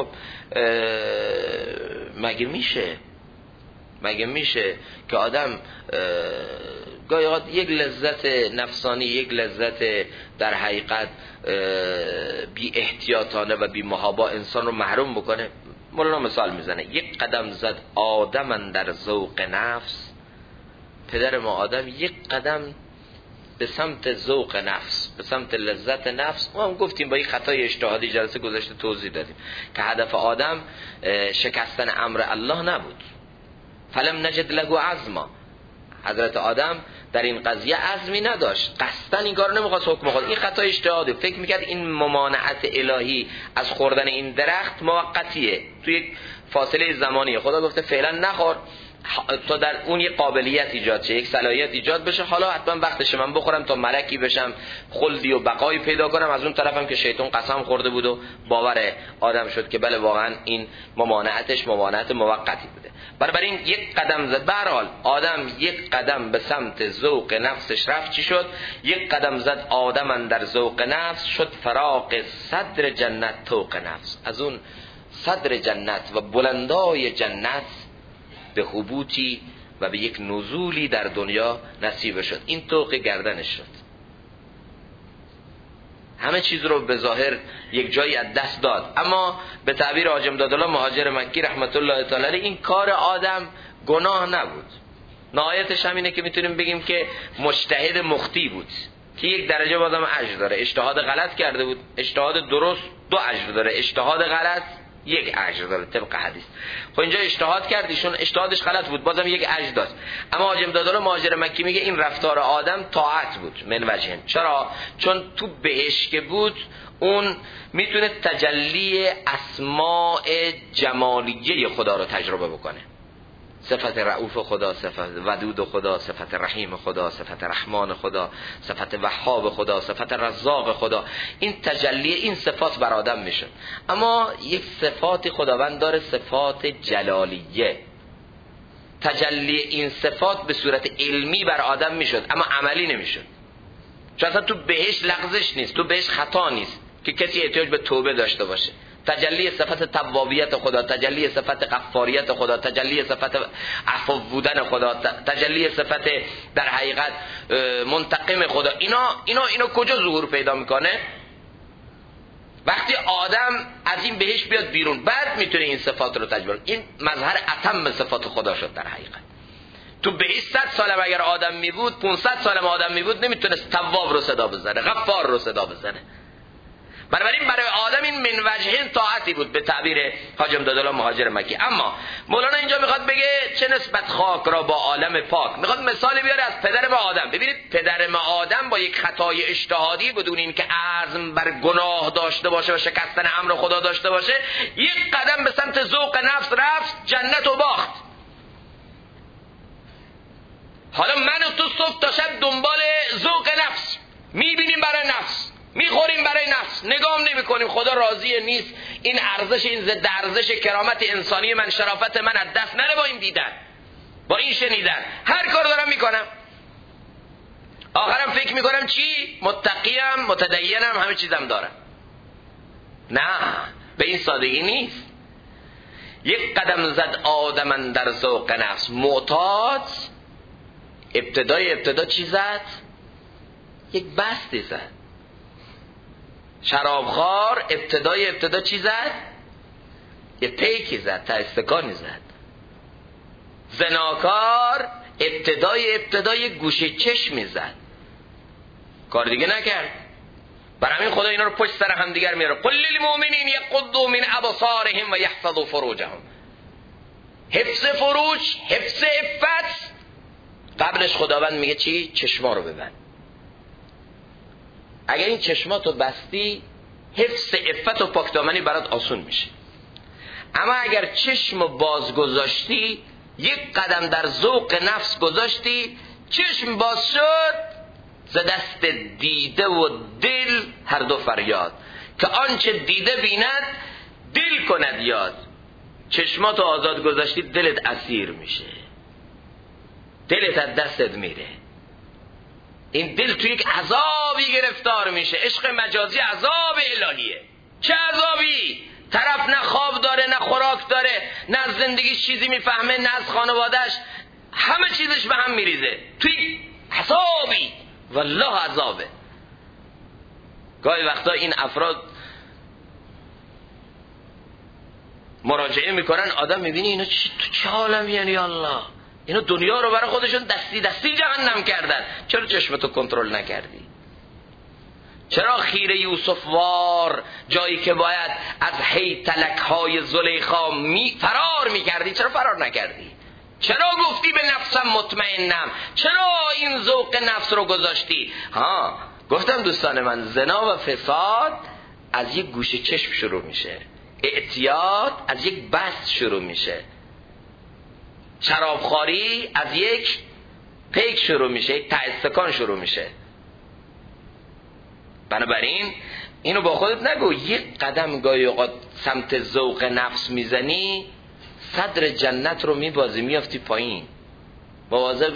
مگه میشه که آدم گاهی اوقات یک لذت نفسانی، یک لذت در حقیقت بی احتیاطانه و بی محابا انسان رو محروم بکنه؟ مولانا مثال میزنه، یک قدم زد آدم اندر ذوق نفس. پدر ما آدم یک قدم به سمت ذوق نفس، به سمت لذت نفس. ما هم گفتیم با یک خطای اجتهادی جلسه گذشته توضیح دادیم که هدف آدم شکستن امر الله نبود. فلم نجد له عزما. حضرت آدم در این قضیه عزمی نداشت، قصدن این کار نمیخواست حکم خود. این خطای اجتهادی، فکر میکرد این ممانعت الهی از خوردن این درخت موقتیه، توی یک فاصله زمانیه. خدا گفته فعلا نخور تا در اون یک قابلیت ایجاد شه، یک صلاحیت ایجاد بشه، حالا حتما وقتشه من بخورم تا ملکی بشم، خلدی و بقایی پیدا کنم. از اون طرفم که شیطان قسم خورده بود و باور آدم شد که بله واقعا این ممانعتش ممانعت موقتی بوده. بنابراین یک قدم زد. به هر حال آدم یک قدم به سمت ذوق نفسش رفت. چی شد؟ یک قدم زد آدم اندر ذوق نفس، شد فراق صدر جنت طوق نفس. از اون صدر جنت و بلندای جنت به حبوطی و به یک نزولی در دنیا نصیب شد. این طوق گردنش شد. همه چیز رو به ظاهر یک جایی از دست داد. اما به تعبیر حاجی امدادالله مهاجر مکی رحمت الله تعالی علیه، این کار آدم گناه نبود. نهایتش همینه که میتونیم بگیم که مجتهد مخطی بود. که یک درجه بازم اجر داره. اجتهاد غلط کرده بود، اجتهاد درست 2 اجر داره، اجتهاد غلط 1 اجر داره طبق حدیث. خب اینجا اجتهاد کرد، ایشون اجتهادش غلط بود، بازم 1 اجر داشت. اما حاج امدادالله مهاجر مکی میگه این رفتار آدم طاعت بود من وجهن. چرا؟ چون تو بهشت که بود اون میتونه تجلی اسماء جمالیه خدا رو تجربه بکنه. صفت رؤوف خدا، صفت ودود خدا، صفت رحیم خدا، صفت رحمان خدا، صفت وهاب خدا، صفت رزاق خدا. این تجلی این صفات بر آدم میشن. اما یک صفات خداوند داره، صفات جلالیه. تجلی این صفات به صورت علمی بر آدم میشد اما عملی نمیشد. چون اصلا تو بهش لغزش نیست، تو بهش خطا نیست که کسی احتیاج به توبه داشته باشه. تجلی صفت توابیت خدا، تجلی صفت غفاریت خدا، تجلی صفت عفو بودن خدا، تجلی صفت در حقیقت منتقم خدا، اینا کجا ظهور پیدا میکنه؟ وقتی آدم از این بهش بیاد بیرون، بعد میتونه این صفات رو تجربه. این مظهر اتم صفات خدا شد در حقیقت. تو بهش 100 سالم اگر آدم می بود، 500 سالم آدم می بود، نمیتونست تواب رو صدا بزنه، غفار رو صدا بزنه. بنابراین برای آدم این من وجهین طاعتی بود به تعبیر حاج امدادالله مهاجر مکی. اما مولانا اینجا میخواد بگه چه نسبت خاک را با عالم پاک. میخواد مثال بیاره از پدر ما آدم. ببینید پدر ما آدم با یک خطای اجتهادی بدون این که عزم بر گناه داشته باشه و شکستن امر خدا داشته باشه، یک قدم به سمت ذوق نفس رفت، جنت و باخت. حالا من و تو صبح تا شب دنبال ذوق نفس میبینیم، برای نفس میخوریم، برای نفس نگام نمی کنیم. خدا راضی نیست. این ارزش، این ضد ارزش کرامت انسانی من، شرافت من از دست نره با این دیدن، با این شنیدن. هر کار دارم میکنم، آخرم فکر میکنم چی؟ متقیم، متدینم، همه چیزم دارم. نه، به این سادگی نیست. یک قدم زد آدم در ذوق نفس، معتاد ابتدا چی زد؟ یک بستی زد. شرابخوار ابتدا چی زد؟ یه پیکی زد، تا استکانی زد. زناکار ابتدای گوشه چشمی زد، کار دیگه نکرد. برای همین خدا اینا رو پشت سر هم دیگر میاره. قل للمؤمنین یغضوا من ابصارهم و یحفظوا فروجهم. حفظ فروج، حفظ عفت. قبلش خداوند میگه چی؟ چشما رو ببند. اگر این چشماتو بستی، حفظ عفت و پاکدامنی برات آسون میشه. اما اگر چشم باز گذاشتی، یک قدم در ذوق نفس گذاشتی، چشم باز شد، ز دست دیده و دل هر دو فریاد. که آنچه دیده بیند دل کند یاد. چشماتو آزاد گذاشتی، دلت اسیر میشه، دلت از دستت میره. این دل توی یک عذابی گرفتار میشه. عشق مجازی عذاب الهیه. چه عذابی؟ طرف نه خواب داره، نه خوراک داره، نه از زندگیش چیزی میفهمه، نه از خانوادهش، همه چیزش به هم میریزه. توی عذابی، والله عذابه. گاهی وقتا این افراد مراجعه میکنن، آدم میبینی اینا تو چه عالمی یعنی الله، اینا دنیا رو برای خودشون دستی جهنم کردن. چرا چشمتو کنترل نکردی؟ چرا خیره یوسف وار جایی که باید از هیتلک های زلیخا فرار میکردی، چرا فرار نکردی؟ چرا گفتی به نفسم مطمئنم؟ چرا این ذوق نفس رو گذاشتی؟ گفتم دوستان من، زنا و فساد از یک گوشه چشم شروع میشه، اعتیاد از یک بست شروع میشه، شرابخواری از یک پیک شروع میشه، یک تعستکان شروع میشه. بنابراین اینو با خودت نگو. یک قدم گاهی اوقات سمت ذوق نفس میزنی، صدر جنت رو میبازی، میافتی پایین. مواظب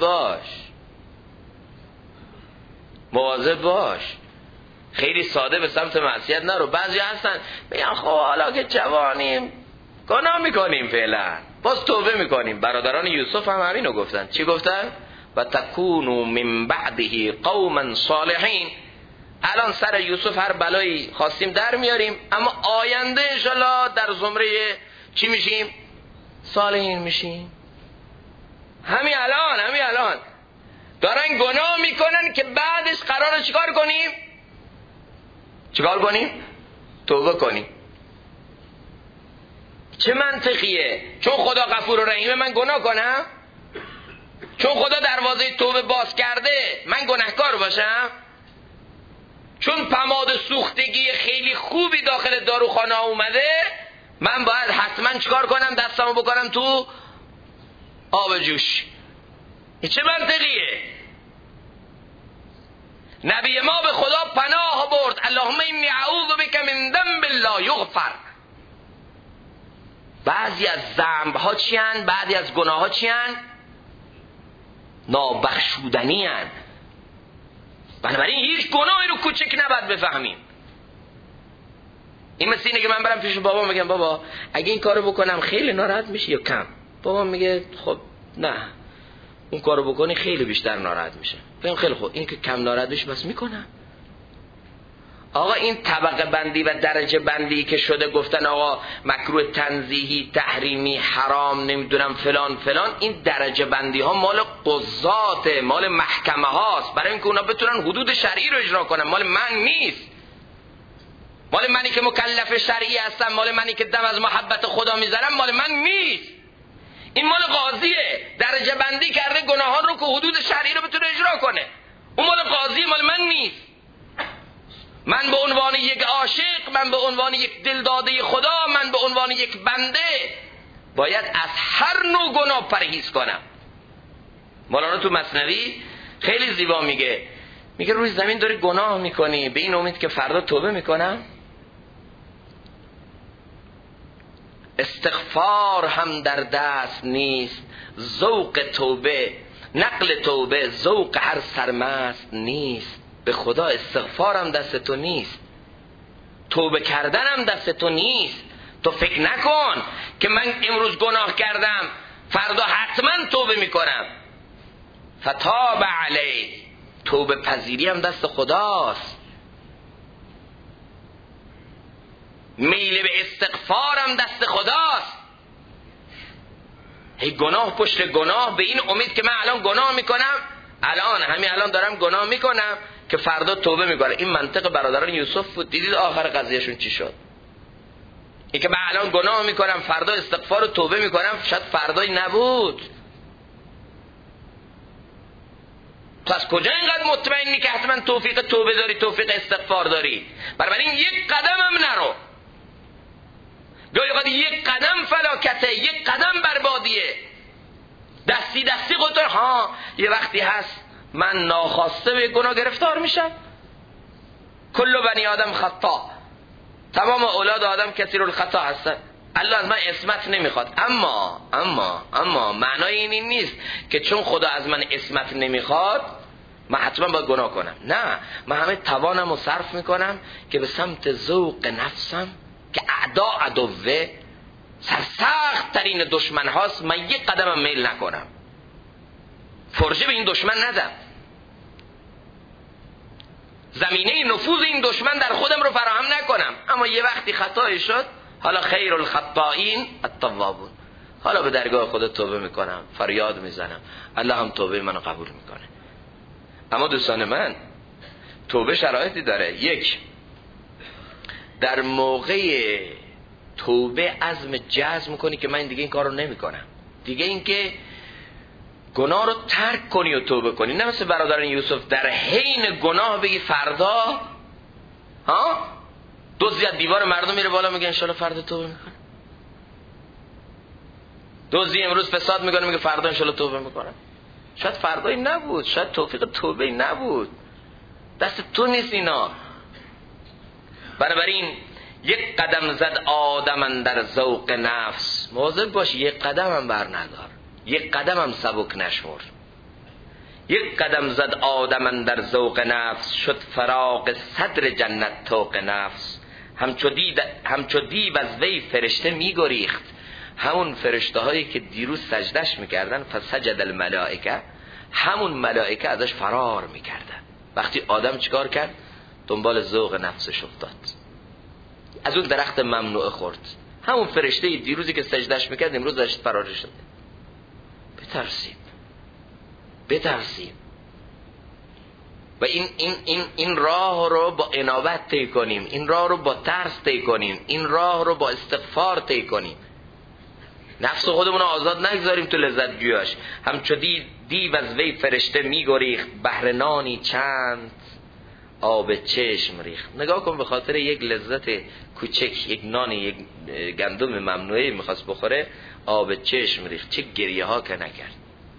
باش. خیلی ساده به سمت معصیت نرو. بعضی هستن میگن خب حالا که جوانیم گناه میکنیم، فعلا باز توبه میکنیم. برادران یوسف هم همینو گفتن. چی گفتن؟ و تکونوا من بعده قوما صالحین. الان سر یوسف هر بلایی خواستیم در میاریم، اما آینده انشالله در زمره چی میشیم؟ صالحین میشیم. همین الان دارن گناه میکنن که بعدش قراره چیکار کنیم؟ توبه کنیم. چه منطقیه؟ چون خدا غفور و رحیمه من گناه کنم؟ چون خدا دروازه توبه باز کرده من گناهکار باشم؟ چون پماد سوختگی خیلی خوبی داخل داروخانه اومده من باید حتما چیکار کنم؟ دستمو بکنم تو آب جوش. چه منطقیه؟ نبی ما به خدا پناه برد، اللهم انی اعوذ بک من ذنب لا یغفر. بعضی از ذنب ها چی هن؟ بعضی از گناه ها چی هن؟ نابخشودنی هن. بنابراین هیچ گناهی رو کوچک نباید بفهمیم. این مثل اینه که من برم پیش بابا میگم بابا اگه این کارو بکنم خیلی ناراحت میشی یا کم؟ بابا میگه خب نه اون کارو بکنی خیلی بیشتر ناراحت میشه. بگم خیلی خوب این که کم ناراحت بشه بس میکنم. آقا این طبقه بندی و درجه بندی که شده گفتن آقا مکروه تنزیهی تحریمی حرام نمیدونم فلان فلان، این درجه بندی ها مال قضات، مال محکمه هاست برای اینکه اونا بتونن حدود شرعی رو اجرا کنن. مال من نیست، مال منی که مکلف شرعی هستم، مال منی که دم از محبت خدا میذارم مال من نیست. این مال قاضیه، درجه بندی کرده گناهان رو که حدود شرعی رو بتونه اجرا کنه. اون مال قاضی، مال من نیست. من به عنوان یک عاشق، من به عنوان یک دلداده خدا، من به عنوان یک بنده باید از هر نوع گناه پرهیز کنم. مولانا تو مثنوی خیلی زیبا میگه روی زمین داری گناه میکنی به این امید که فردا توبه میکنم. استغفار هم در دست نیست، ذوق توبه، نقل توبه ذوق هر سرمست نیست. به خدا استغفارم دست تو نیست، توبه کردنم دست تو نیست. تو فکر نکن که من امروز گناه کردم فردا حتما توبه میکنم. فتاب علیه، توبه پذیری هم دست خداست. میل به استغفارم دست خداست. هی گناه پشت گناه به این امید که من الان گناه میکنم، همین الان دارم گناه میکنم که فردا توبه میکنم. این منطق برادران یوسف بود. دیدید آخر قضیهشون چی شد؟ این که من الان گناه میکنم فردا استغفار و توبه میکنم، شاید فردایی نبود. تو از کجا اینقدر مطمئنی که حتما توفیق توبه داری، توفیق استغفار داری؟ بنابراین یک قدم هم نرو. گاهی یک قدم فلاکته، یک قدم بربادیه. دستی قطر یه وقتی هست من ناخواسته به گناه گرفتار میشم. کل بنی آدم خطا، تمام اولاد آدم کثیر الخطا هستن. الله از من عصمت نمیخواد. اما معنای این نیست که چون خدا از من عصمت نمیخواد من حتما باید گناه کنم. نه، من همه توانم رو صرف میکنم که به سمت ذوق نفسم که عدوه سرسخت ترین دشمن هاست، من یک قدمم میل نکنم، فرجه به این دشمن ندم، زمینه نفوذ این دشمن در خودم رو فراهم نکنم. اما یه وقتی خطایی شد، حالا خیر الخطائین التوابون، حالا به درگاه خدا توبه میکنم، فریاد میزنم، الله هم توبه منو قبول میکنه. اما دوستان من، توبه شرایطی داره. یک، در موقع توبه عزم جزم کنی که من دیگه این کار رو نمی کنم. دیگه این که گناه رو ترک کنی و توبه کنی، نه مثل برادران یوسف در حین گناه بگی فردا دزدی از دیوار مردم میره بالا میگه انشالله فردا توبه میکنه. دزدی امروز فساد میکنه میگه فردا انشالله توبه میکنم. شاید فردایی نبود، شاید توفیق توبه نبود، دست تو نیست اینا. بنابراین یک قدم زد آدم در ذوق نفس، مواظب باش یک قدم هم بر ندار، یک قدم هم سبک نشمر. یک قدم زد آدم در ذوق نفس، شد فراق صدر جنت طوق نفس. همچو دیو از وی فرشته میگریخت، همون فرشته هایی که دیروز سجدش میکردن، فسجد الملائکه، همون ملائکه ازش فرار میکردن. وقتی آدم چیکار کرد؟ دنبال ذوق نفسش افتاد، از اون درخت ممنوع خورد. همون فرشته دیروزی که سجدش میکرد امروز ازش فرار شده. بترسیم. و این راه رو با انابت طی کنیم، این راه رو با ترس طی کنیم، این راه رو با استغفار طی کنیم. نفس خودمون رو آزاد نگذاریم تو لذت جویاش. همچو دیو از وی فرشته میگریخت، بهر نانی چند آب چشم ریخت. نگاه کن، به خاطر یک لذت کوچک، یک نان، یک گندم ممنوعه میخواست بخوره، آب چشم ریخت. چه گریه ها که نکرد.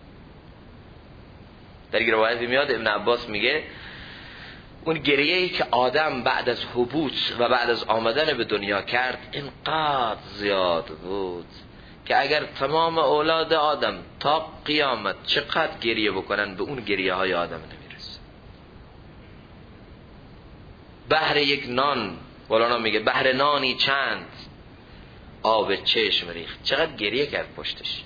در یک روایتی میاد ابن عباس میگه اون گریه‌ای که آدم بعد از حبوط و بعد از آمدن به دنیا کرد اینقدر زیاد بود که اگر تمام اولاد آدم تا قیامت چقدر گریه بکنن به اون گریه های آدم نمیرسه. بهر یک نان، مولانا میگه بهر نانی چند آب چشم ریخت. چقدر گریه کرد پشتش.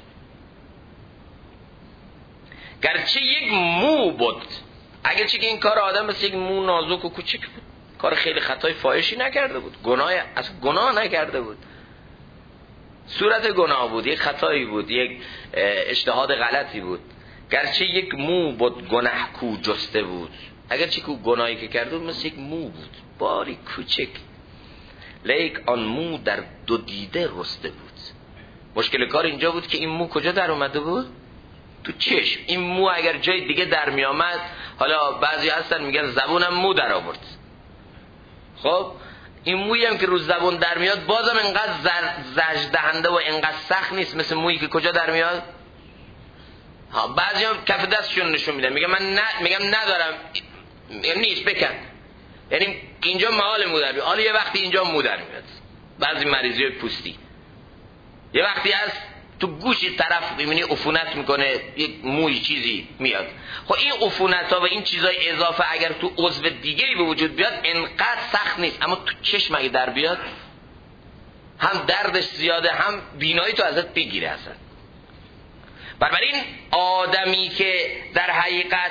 گرچه یک مو بود، اگرچه که این کار آدم مثل یک مو نازک و کوچک بود، کار خیلی خطای فاحشی نکرده بود، گناه نکرده بود، صورت گناه بود، یک خطایی بود، یک اجتهاد غلطی بود. گرچه یک مو بود گناه کو جسته بود، اگرچه که گناهی که کرده بود مثل یک مو بود، باری کوچک، لیک آن مو در دو دیده رسته بود. مشکل کار اینجا بود که این مو کجا در اومده بود؟ تو چشم. این مو اگر جای دیگه در می آمد، حالا بعضی هستن میگن زبونم مو در آورد، خب این مویی هم که رو زبون در میاد بازم انقدر زجر دهنده و انقدر سخت نیست مثل مویی که کجا در میاد. بعضی هم کف دستشون نشون میدن، میگم ندارم، میگم نیست بکن، یعنی اینجا محال مو در میاد. حالا یه وقتی اینجا مو در میاد، بعضی مریضی های پوستی یه وقتی از تو گوشی طرف میبینی عفونت میکنه، یک موی چیزی میاد. خب این عفونت ها و این چیزای اضافه اگر تو عضو دیگری به وجود بیاد انقدر سخت نیست، اما تو چشم اگه در بیاد هم دردش زیاده، هم بینایی تو ازت بگیره اصلا. بنابراین آدمی که در حقیقت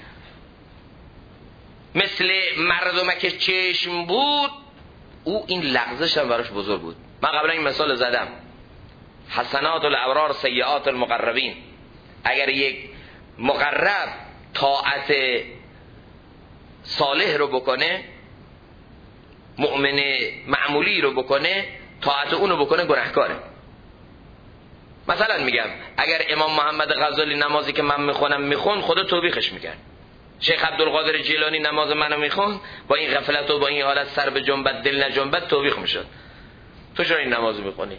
مثل مردمک چشم بود، او این لغزش هم براش بزرگ بود. من قبلا این مثال زدم، حسنات الابرار سیئات المقربین. اگر یک مقرب طاعت صالح رو بکنه، مؤمن معمولی رو بکنه، طاعت اون رو بکنه، گناهکاره. مثلا میگم اگر امام محمد غزالی نمازی که من میخون خدا توبیخش میکرد، شیخ عبدالقادر جیلانی نماز منو میخون، با این غفلت و با این حالت سر به جنبت دل نجنبت توبیخ میشد. تو چرا این نماز میخونی؟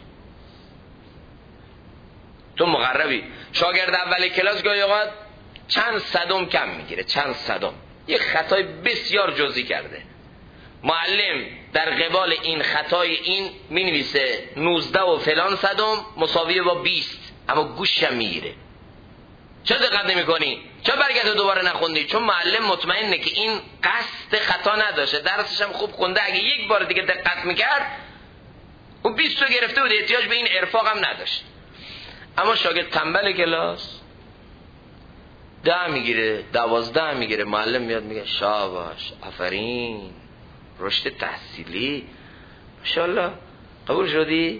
تو مقربی. شاگرد اول کلاس گاهی اوقات چند صدم کم میگیره، چند صدم، یک خطای بسیار جزئی کرده، معلم در قبال این خطای این مینویسه 19 و فلان صدم مساویه با 20، اما گوشم میگیره. چرا دقت نمی‌کنی؟ چرا برگرد دوباره نخوندی؟ چون معلم مطمئنه که این قصد خطا نداشته، درسش هم خوب خونده، اگه یک بار دیگه دقت میکرد و 20 رو گرفته بود، احتیاج به این ارفاق هم نداشت. اما شاگرد تنبل کلاس 10 میگیره، 12 میگیره، معلم میاد میگه شاباش، آفرین، رشد تحصیلی ماشاءالله، قبول شدی؟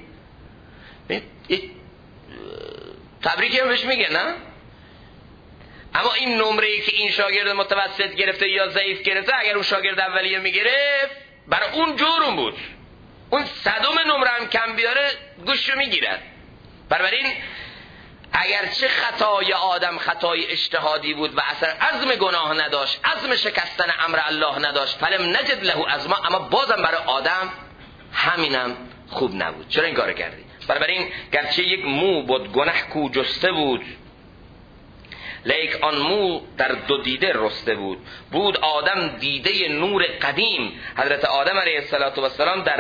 تبریک هم بهش میگه نه؟ اما این نمره‌ای که این شاگرد متوسط گرفته یا ضعیف گرفته، اگر اون شاگرد اولیه میگرفت برای اون جرم بود، اون صدم نمره هم کم بیاره گوشو میگیرد. بنابراین اگرچه خطای آدم خطای اجتهادی بود و اثر عزم گناه نداشت، عزم شکستن امر الله نداشت، فلم نجد له عزما، اما بازم برای آدم همینم خوب نبود. چرا این کار کردی؟ بنابراین گرچه یک مو بود گناه کو جسته بود، لیک آن مو در دو دیده رسته بود. بود آدم دیده نور قدیم. حضرت آدم علیه السلام در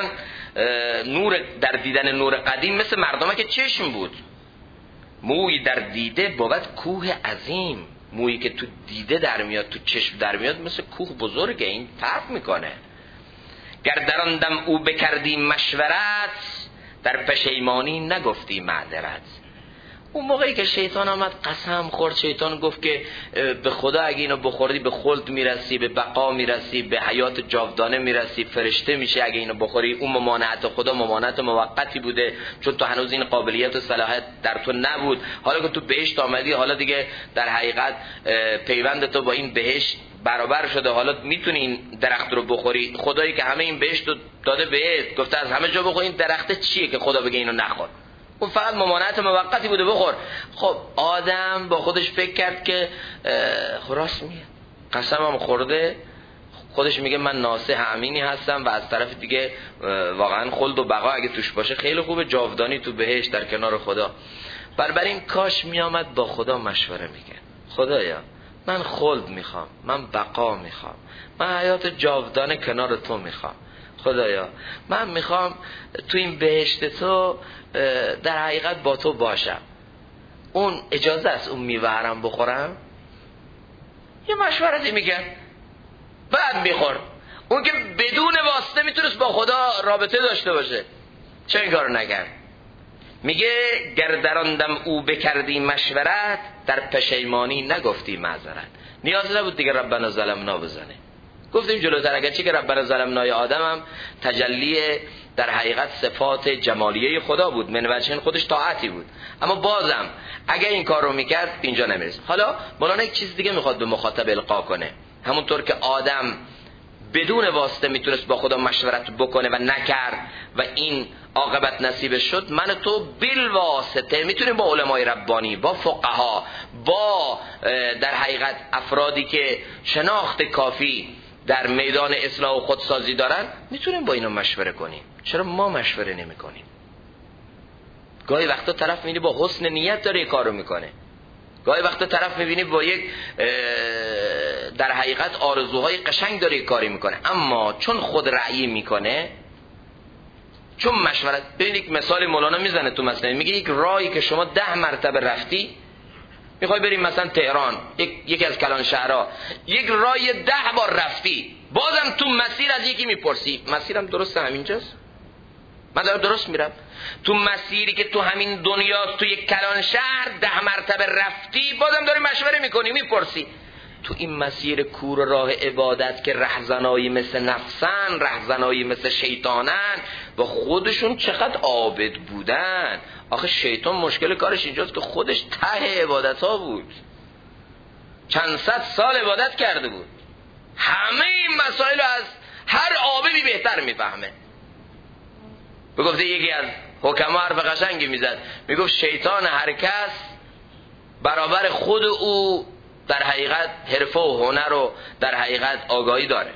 دیدن نور قدیم مثل مردمه که چشم بود. موی در دیده بود کوه عظیم. مویی که تو دیده در میاد، تو چشم در میاد، مثل کوه بزرگه، این فرق میکنه. گر در آن دم او بکردی مشورت، در پشیمانی نگفتی معذرت. اون موقعی که شیطان آمد قسم خورد، شیطان گفت که به خدا اگه اینو بخوردی به خلد میرسی، به بقا میرسی، به حیات جاودانه میرسی، فرشته میشه اگه اینو بخوری. اون ممانعت خدا ممانعت موقتی بوده، چون تو هنوز این قابلیت و صلاحیت در تو نبود. حالا که تو بهشت آمدی، حالا دیگه در حقیقت پیوند تو با این بهشت برابر شده، حالا میتونی این درخت رو بخوری. خدایی که همه این بهشت رو داده بهت، گفته از همه جا بخور، این درخت چیه که خدا بگه اینو نخور؟ اون فقط ممانعت موقتی بوده، بخور. خب آدم با خودش فکر کرد که راست میگه، قسمم خورده، خودش میگه من ناصح امینی هستم و از طرف دیگه واقعا خلد و بقا اگه توش باشه خیلی خوبه، جاودانی تو بهشت در کنار خدا. بنابراین کاش میامد با خدا مشوره میکرد، خدایا من خلد میخوام، من بقا میخوام، من حیات جاودانه کنار تو میخوام، خدایا من میخوام تو این بهشت تو در حقیقت با تو باشم. اون اجازه است اون میوهرم بخورم؟ یه مشورتی میکرد بعد میخور. اون که بدون واسطه میتونست با خدا رابطه داشته باشه، چه این کارو نکرد؟ میگه گردراندم او بکردی مشورت، در پشیمانی نگفتی معذرت. نیاز نبود دیگه ربنا ظلمنا بزنه. گفتیم جلوتر اگرچه که ربنا ظلمنای آدم هم تجلی در حقیقت صفات جمالیه خدا بود، من وجهن خودش طاعتی بود، اما بازم اگه این کار رو میکرد اینجا نمیرسید. حالا مولانا یک چیز دیگه میخواد به مخاطب القا کنه. همونطور که آدم بدون واسطه میتونست با خدا مشورت بکنه و نکرد و این عاقبت نصیبش شد، من تو بالواسطه میتونیم با علمای ربانی، با فقها، با در حقیقت افرادی که شناخت کافی در میدان اصلاح و خودسازی دارن، میتونیم با اینا مشوره کنیم. چرا ما مشوره نمی کنیم؟ گاهی وقتا طرف میبینی با حسن نیت داره کارو میکنه، گاهی وقتا طرف میبینی با یک در حقیقت آرزوهای قشنگ داره کاری میکنه، اما چون خود رأیی میکنه، چون مشورت. ببین یک مثال مولانا میزنه تو مثلا، میگه یک راهی که شما 10 مرتبه رفتی، میخوای بریم مثلا تهران، یکی از کلان شهرها، یک راهی 10 بار رفتی، بازم تو مسیر از یکی میپرسی مسیرم درسته همینجاست؟ من دارم درست میرم؟ تو مسیری که تو همین دنیاست، تو یک کلان شهر 10 مرتبه رفتی، بازم داری مشوره میکنی، میپرسی. تو این مسیر کور راه عبادت که رهزنایی مثل نفسن، رهزنایی مثل شیطانن، با خودشون چقدر عابد بودن. آخه شیطان مشکل کارش اینجاست که خودش ته عبادت ها بود، چند صد سال عبادت کرده بود، همه این مسائل از هر عابدی بهتر میفهمه. بگفته یکی از حکما حرف قشنگی میزد، میگفت شیطان هر کس برابر خود او در حقیقت حرفه و هنر و در حقیقت آگاهی داره.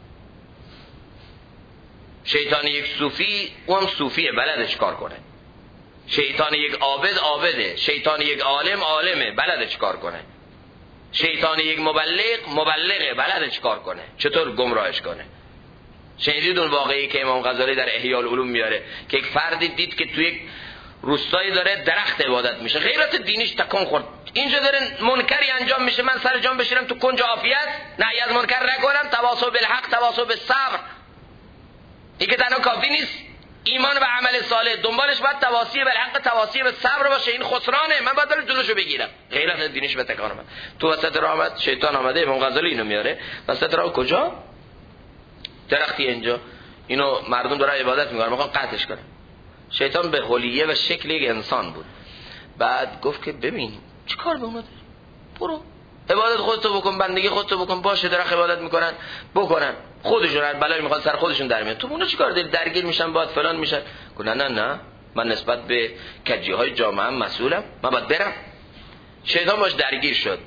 شیطان یک صوفی، او هم صوفیه، بلده چیکار کنه. شیطان یک عابد، عابده. شیطان یک عالم، عالمه، بلده چیکار کنه. شیطان یک مبلغ، مبلغه، بلده چیکار کنه، چطور گمراهش کنه. شنیدید اون واقعی که امام غزالی در احیاء العلوم میاره که یک فردی دید که توی یک روستایی داره درخت عبادت میشه، غیرت دینیش تکون خورد، اینجا داره منکری انجام میشه، من سر جام بشینم تو کنج عافیت نهی از منکر نکنم، تواصل بالحق، تواصل بالصبر. این که تنها کافی نیست، ایمان و عمل صالح دنبالش باید تواصی بالحق، تواصی بالصبر باشه. این خسرانه، من باید جلوشو بگیرم. غیرت دینیش به تکان اومد. تو وسط راه آمد شیطان آمده، امام غزالی اینو میاره وسط راه. کجا؟ درختی اینجا، اینو مردم دارن عبادت میکنن، میخوان قطعش کنن. شیطان به حلیه و شکل یک انسان بود. بعد گفت که ببین چی کار به اونا داری، برو عبادت خودتو بکن، بندگی خودتو بکن. باشه درخت عبادت میکنن بکنن، خودشون هر بلایی میخوان سر خودشون در میاد، تو اونا چی کار داری؟ درگیر میشن باید فلان میشن. گفت نه من نسبت به کجی های جامعه هم مسئولم، من باید برم. شیطان باش درگیر شد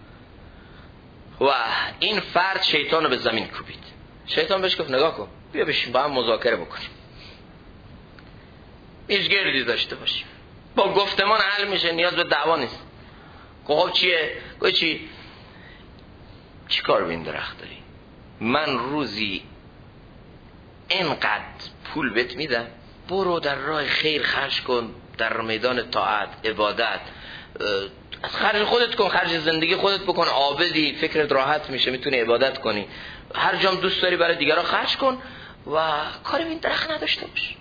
و این فرد شیطان رو به زمین کوبید. شیطان بهش گفت نگاه کن، بیا بشین با هم مذاکره بکنیم، هیچ گردی داشته باشیم، با گفتمان حل میشه، نیاز به دعوا نیست. خب چیه؟ گفت چی کار به این درخت داری؟ من روزی اینقدر پول بهت میدم، برو در راه خیر خرج کن، در میدان طاعت عبادت، از خرج خودت کن، خرج زندگی خودت بکن، عابدی، فکرت راحت میشه، میتونی عبادت کنی، هر جام دوست داری برای دیگران خرج کن و کاری به این درخت نداشته باش.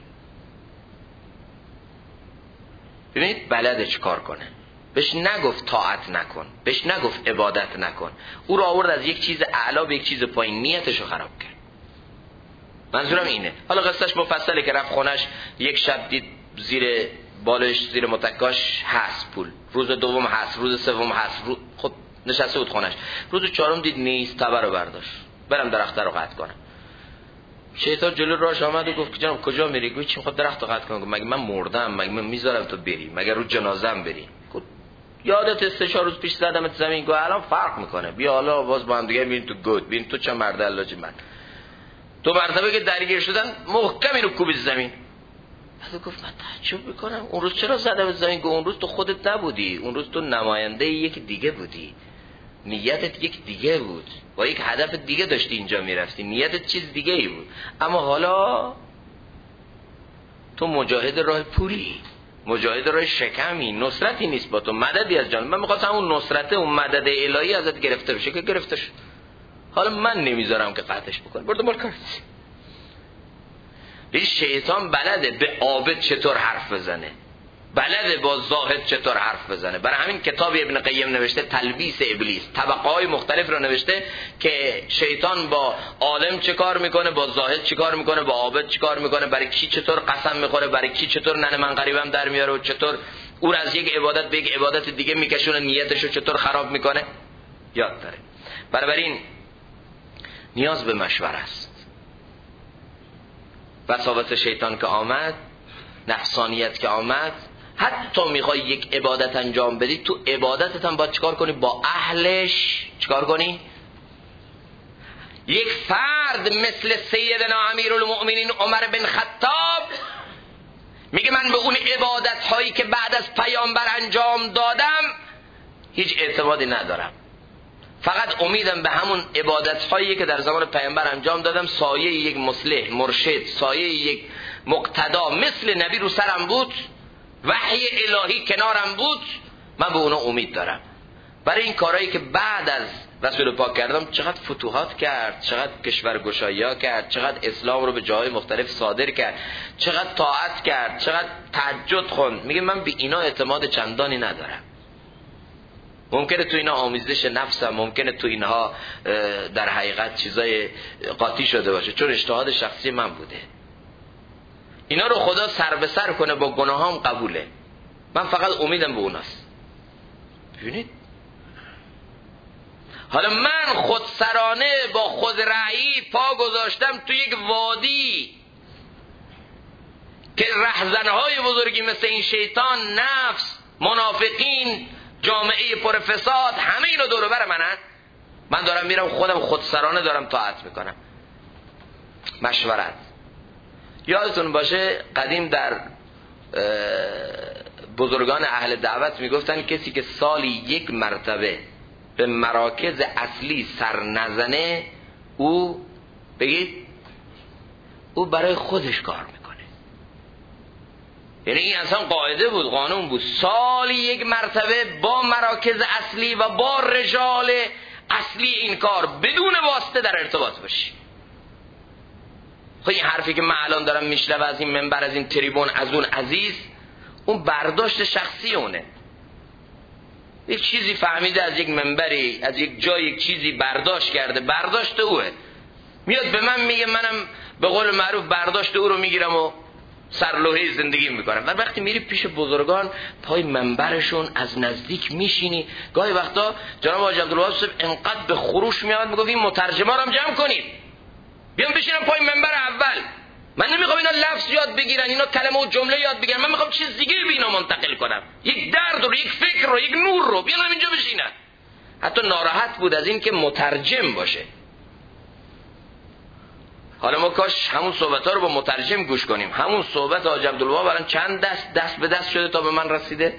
ببینید بلده چی کار کنه. بهش نگفت طاعت نکن، بهش نگفت عبادت نکن، او رو آورد از یک چیز اعلا به یک چیز پایین، نیتش رو خراب کرد. منظورم اینه. حالا قصهش مفصله که رفت خونش، یک شب دید زیر بالش، زیر متکاش هست پول، روز دوم هست، روز سوم هست، خب نشسته بود خونش. روز چهارم دید نیست، تبر رو برداشت برم درخت رو قطع کنم. شیطان جلو راهش آمد و گفت جناب کجا میری؟ گفت چی میخواد درخت رو قطع کنم؟ مگه من مردم؟ مگه من میذارم تو بری؟ مگه رو جنازه‌ام بری؟ گفت یادت 3-4 روز پیش زدمت زمین. گفت الان فرق میکنه، بیا حالا باز با هم دیگه بریم تو گود، ببین تو چه مرد علاجی. من تو مرتبه که درگیر شدن محکم اینو کوبید زمین. بعد گفت من تعجب میکنم اون روز چرا زدم زمین؟ گفت اون روز تو خودت نبودی، اون روز تو نماینده یک دیگه بودی، نیتت یک دیگه بود، با یک هدف دیگه داشتی اینجا میرفتی، نیتت چیز دیگه ای بود. اما حالا تو مجاهد راه پولی، مجاهد راه شکمی، نصرتی نیست با تو، مددی از جان. من میخواستم اون نصرته، اون مدد الهی ازت گرفته بشه که گرفته شد. حالا من نمیذارم که قطعش بکنه، برو دنبال کار. این شیطان بلده به عابد چطور حرف بزنه، بلده با زاهد چطور حرف بزنه. برای همین کتاب ابن قیم نوشته تلبیس ابلیس، طبقه‌های مختلف رو نوشته که شیطان با عالم چه کار میکنه، با زاهد چه کار میکنه، با عابد چه کار میکنه، برای کی چطور قسم میخوره، برای کی چطور ننه من غریبم در میاره و چطور اون از یک عبادت به یک عبادت دیگه میکشونه، نیتشو چطور خراب میکنه یاد داره. بنابراین نیاز به مشوره است. وساوس شیطان که آمد، نفسانیت که آمد، حتی میخوای یک عبادت انجام بدی، تو عبادتت هم باید چیکار کنی؟ با اهلش چیکار کنی؟ یک فرد مثل سیدنا امیرالمؤمنین عمر بن خطاب میگه من به اون عبادت هایی که بعد از پیامبر انجام دادم هیچ اعتمادی ندارم، فقط امیدم به همون عبادت هایی که در زمان پیامبر انجام دادم. سایه یک مصلح، مرشد، سایه یک مقتدا مثل نبی رو سرم بود، وحی الهی کنارم بود، من به اونا امید دارم. برای این کارهایی که بعد از رسول پاک کردم، چقدر فتوحات کرد، چقدر کشورگشایی کرد، چقدر اسلام رو به جای مختلف صادر کرد، چقدر طاعت کرد، چقدر تهجد خوند، میگه من به اینا اعتماد چندانی ندارم. ممکنه تو اینا آمیزش نفسم، ممکنه تو اینها در حقیقت چیزای قاطی شده باشه، چون اجتهاد شخصی من بوده. اینا رو خدا سر به سر کنه با گناهام قبوله، من فقط امیدم به اوناست. ببینید حالا من خودسرانه با خود رأیی پا گذاشتم تو یک وادی که رهزنهای بزرگی مثل این شیطان، نفس، منافقین، جامعه پر فساد، همه اینو دور و بر منن. من دارم میرم خودم خودسرانه دارم طاعت میکنم. مشورت. یادتون باشه قدیم در بزرگان اهل دعوت میگفتن کسی که سالی یک مرتبه به مراکز اصلی سر نزنه، او بگید او برای خودش کار میکنه. یعنی این اصلا قاعده بود، قانون بود، سالی یک مرتبه با مراکز اصلی و با رجال اصلی این کار بدون واسطه در ارتباط باشی. خب این حرفی که من الان دارم میشنوم از این منبر، از این تریبون، از اون عزیز، اون برداشت شخصی اونه. یک چیزی فهمیده از یک منبری، از یک جای یک چیزی برداشت کرده، برداشت اوه، میاد به من میگه منم به قول معروف برداشت او رو میگیرم و سرلوحه زندگی میکنم. و وقتی میری پیش بزرگان پای منبرشون از نزدیک میشینی، گاهی وقتا جناب حاج عبدالوهاب صاحب انقدر به خروش میاد میگه این مترجما رو هم جمع کنید، بیان بشینم پای منبر اول. من نمیخوام اینا لفظ یاد بگیرن، اینا کلمه و جمله یاد بگیرن، من میخوام چیز دیگه به اینا منتقل کنم، یک درد رو، یک فکر رو، یک نور رو، بیان اینجا بشینن. حتی ناراحت بود از این که مترجم باشه. حالا ما کاش همون صحبت ها رو با مترجم گوش کنیم. همون صحبت حاج عبدالوهاب الان چند دست به دست شده تا به من رسیده.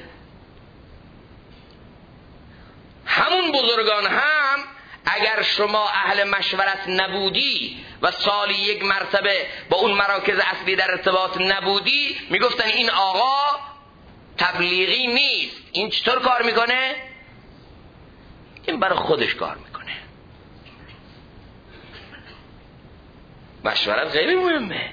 همون بزرگان هم اگر شما اهل مشورت نبودی و سالی یک مرتبه با اون مراکز اصلی در ارتباط نبودی، میگفتن این آقا تبلیغی نیست، این چطور کار میکنه؟ این برای خودش کار میکنه. مشورت خیلی مهمه.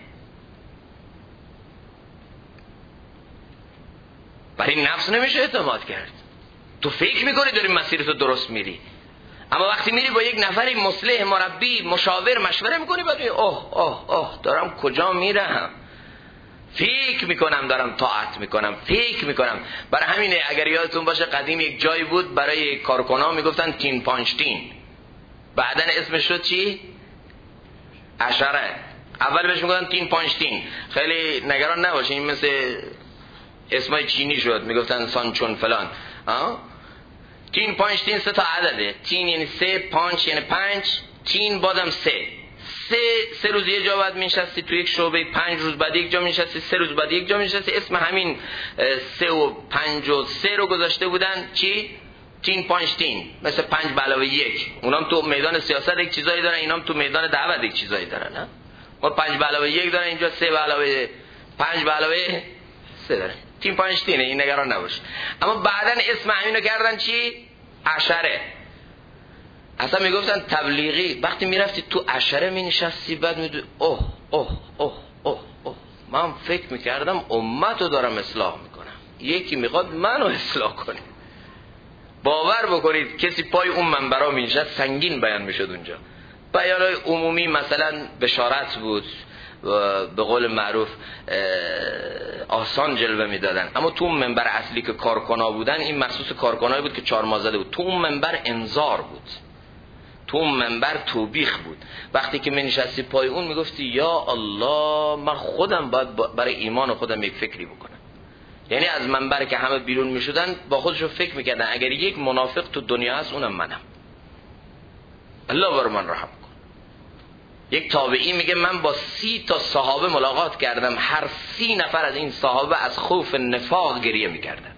برای نفس نمیشه اعتماد کرد. تو فکر میکنی داری مسیرتو درست میری، اما وقتی میری با یک نفری مصلح، مربی، مشاور مشوره میکنی، بعد اوه دارم کجا میرم؟ فکر میکنم دارم طاعت میکنم، فکر میکنم. برای همینه اگر یادتون باشه قدیم یک جایی بود برای کارکنان میگفتن تین پانچ تین، بعدن اسمش شد چی؟ عشره. اول بهش میگفتن تین پانچ تین. خیلی نگران نباشین، این مثل اسمای چینی شد، میگفتن سانچون فلان. تین پانچ تین سه تا عدده. تین یعنی سه، پانچ یعنی پنج، تین بازم سه. سه روز یه جا بعد میشستی تو یک شعبه، 5 روز بعد یک جا میشستی، 3 روز بعد یک جا میشستی. اسم همین 3 و 5 و 3 رو گذاشته بودن چی؟ تین پانچ تین، مثل 5 به علاوه 1. اونام تو میدان سیاست یک چیزایی دارن، اینام تو میدان دعوت یک چیزایی دارن. نه ما 5 به علاوه 1 دارن، اینجا 3 به علاوه 5 به علاوه 3 دارن. تین پانچ تینه، این نگران نباش. اما بعدن اسم همینو کردن چی؟ عشره. اصلا میگفتن تبلیغی. وقتی میرفتی تو عشره مینشستی بعد میدونی اوه اوه اوه اوه اوه، من فکر میکردم امتو دارم اصلاح میکنم، یکی میخواد منو اصلاح کنه. باور بکنید کسی پای اون منبرا مینشست سنگین بیان میشد اونجا. بیانای عمومی مثلا بشارت بود، به قول معروف آسان جلوه میدادن. اما تو اون منبر اصلی که کارکنا بودن، این مخصوص کارکنایی بود که 4 ماه زده بود، تو اون منبر انذار بود، تو اون منبر توبیخ بود. وقتی که می نشستی پای اون میگفتی یا الله من خودم باید برای ایمان خودم یک فکری بکنم. یعنی از منبر که همه بیرون می شدن با خودشون فکر میکردن اگر یک منافق تو دنیا هست اونم منم، الله بر من رحم کن. یک تابعی میگه من با 30 تا صحابه ملاقات کردم، هر 30 نفر از این صحابه از خوف نفاق گریه میکردن.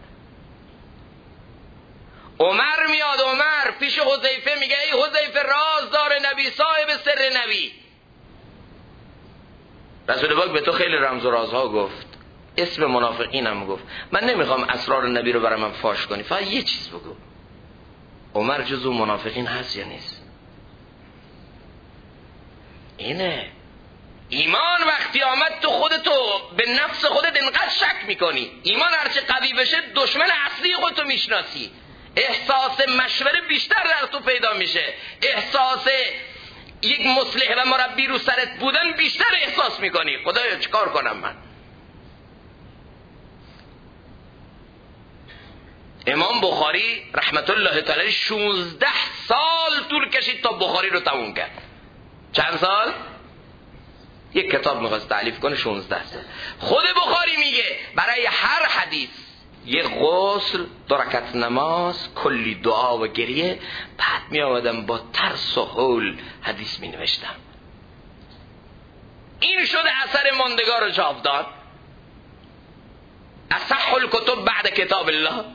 عمر میاد، عمر پیش حذیفه میگه ای حذیفه رازدار نبی، صاحب سر نبی. رسول پاک به تو خیلی رمز و رازها گفت، اسم منافقین هم گفت، من نمیخوام اسرار نبی رو برای من فاش کنی، فقط یه چیز بگو، عمر جزو منافقین هست یا نیست؟ اینه ایمان. وقتی آمد تو خودتو به نفس خودت انقدر شک میکنی، ایمان هرچه قوی بشه دشمن اصلی خودتو میشناسی، احساس مشوره بیشتر در تو پیدا میشه، احساس یک مصلح و مربی رو سرت بودن بیشتر احساس میکنی. خدایا چیکار کنم من؟ امام بخاری رحمت الله تعالی 16 سال طول کشید تا بخاری رو تموم کرد. چند سال؟ یک کتاب میخواست تعلیف کنه 16 سال. خود بخاری میگه برای هر حدیث یه غسل، 2 رکعت نماز، کلی دعا و گریه، بعد می آمدم با ترس و هول حدیث می نوشتم. این شده اثر ماندگار جاودان، اصح الکتب بعد کتاب الله.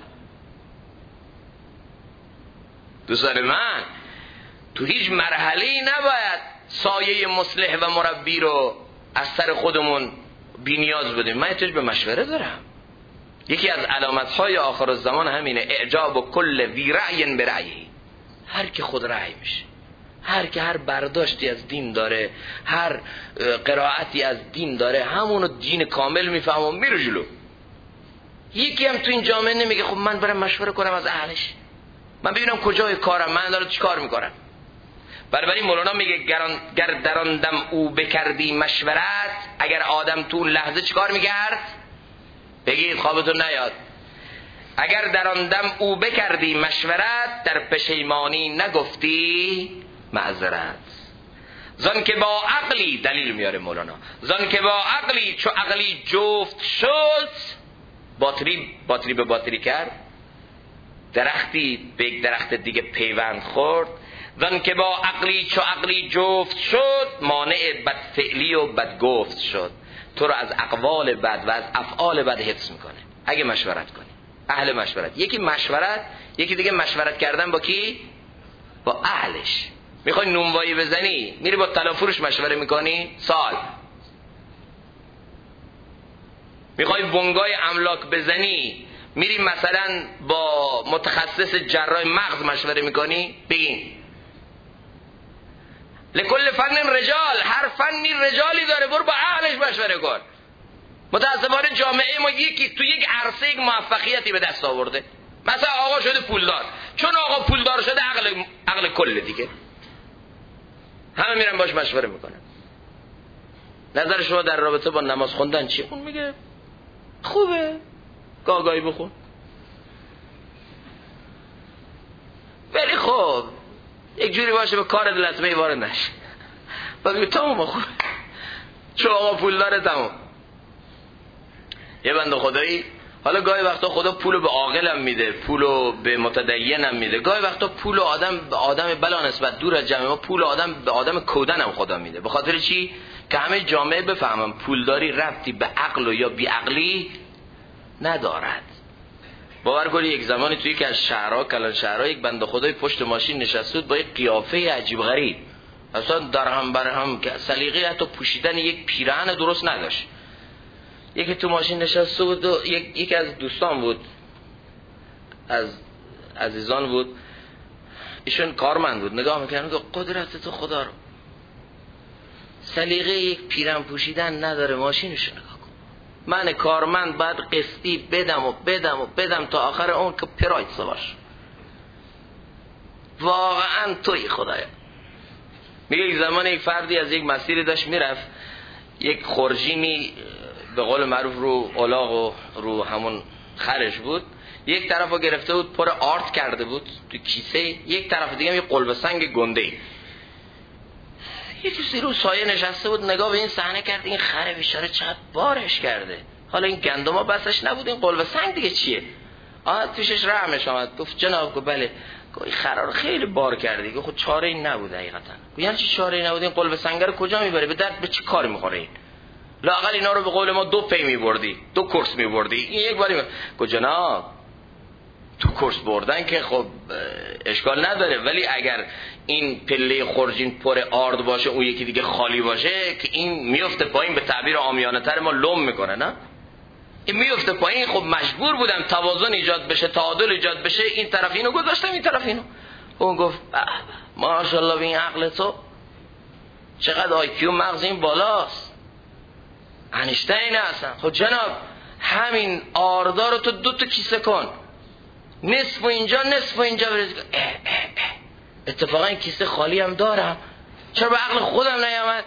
دوستان من تو هیچ مرحله‌ای نباید سایه مصلح و مربی رو از سر خودمون بی نیاز بدیم. من احتیاج به مشوره دارم. یکی از علامت‌های آخر الزمان همینه، اعجاب کل ذی رأی برأیه. هر کی خود رأی میشه، هر کی هر برداشتی از دین داره، هر قرائتی از دین داره، همونو دین کامل میفهمه و میره جلو. یکی هم تو این جامعه نمیگه خب من برم مشوره کنم از اهلش، من ببینم کجای کارم، من دارم چیکار میکنم. بنابراین مولانا میگه گر دراندم او بکردی مشورت، اگر آدم تو اون لحظه چیکار میکرد؟ بگید خوابتون نیاد. اگر دراندم او بکردی مشورت، در پشیمانی نگفتی معذرت. زن که با عقلی، دلیل میاره مولانا، زن که با عقلی چو عقلی جفت شد، باتری به باتری کرد، درختی به یک درخت دیگه پیوند خورد. زن که با عقلی چو عقلی جفت شد، مانع بدفعلی و بدگفت شد. تو رو از اقوال بد و از افعال بد حفظ میکنه اگه مشورت کنی. اهل مشورت، یکی مشورت، یکی دیگه مشورت کردن با کی؟ با اهلش. میخوای نونوایی بزنی میری با تلافروش مشوره میکنی سال. میخوای بنگای املاک بزنی میری مثلا با متخصص جراح مغز مشوره میکنی. بگین لکل فن رجال، هر فنی رجالی داره، برو با اهلش مشوره کن. متاسفانه جامعه ما یکی تو یک عرصه یک موفقیتی به دست آورده، مثلا آقا شده پولدار، چون آقا پولدار شده عقل کل دیگه، همه میرن باش مشوره میکنن. نظر شما در رابطه با نماز خوندن چی؟ اون میگه خوبه، گاگایی بخون. ولی خب یک جوری باشه به کار لطمه وارد نشه. بعد میگه تمام خوبه، چون آقا پول داره تمام. یه بنده خدایی، حالا گاهی وقتا خدا پولو به عاقلم میده، پولو به متدینم میده، گاهی وقتا پول آدم به آدم بلا نسبت دور از جمع ما، پول آدم به آدم کودنم خدا میده. به خاطر چی؟ که همه جامعه بفهمن پولداری ربطی به عقل و یا بی عقلی ندارد. باور کنید یک زمانی توی یکی از شهرها، کلان شهرها، یک بنده خدای پشت ماشین نشسته بود با یک قیافه عجیب غریب، اصلا در هم بر هم، که سلیقه حتی پوشیدن یک پیراهن درست نداشت. یکی تو ماشین نشسته بود و یکی از دوستان بود، از عزیزان بود، ایشون کارمند بود، نگاه میکنه که قدرت تو خدا رو، سلیقه یک پیراهن پوشیدن نداره، ماشینشو نگاه کن. من کارمند بعد قسطی بدم تا آخر اون که پراید باش. واقعا توی خدایا. میگه یک زمان یک فردی از یک مسیری داشت میرفت، یک خورجینی به قول معروف رو الاغ و رو همون خرش بود، یک طرفو گرفته بود پر آرد کرده بود تو کیسه، یک طرف دیگه یه قلب سنگ گنده. یکی سری رو سایه نشسته بود نگاه به این صحنه کرد، این خره بیچاره چقدر بارش کرده، حالا این گندما بسش نبود، این قلب سنگ دیگه چیه؟ پیشش رحمش آمد، گفت جناب، گفت بله، گفت این خره رو خیلی بار کردی. گفت خود چاره ای نبود حقیقتا. گفت یعنی چی چاره ای نبود؟ این قلب سنگ رو کجا میبری؟ به درد به چی کار میخوره این؟ لااقل اینا رو به قول ما 2 پی میبردی، 2 کورس میبردی، این یک باری گفت جناب تو کورس بردن که خب اشکال نداره، ولی اگر این پله خورجین پر آرد باشه اون یکی دیگه خالی باشه که این میفته پایین، به تعبیر عامیانه تر ما لم میکنه، نه این میفته پایین. خب مجبور بودم توازن ایجاد بشه، تعادل ایجاد بشه، این طرف اینو گذاشتم این طرف اینو. اون گفت ماشاءالله به این عقل تو چقدر آیکیو مغز این بالاست، انیشتین هستن. خب جناب همین آردا رو تو 2 تا کیسه کن، نصف اینجا نصف اینجا بریز. اتفاقا این کیسه خالی هم دارم، چرا به عقل خودم نیامد؟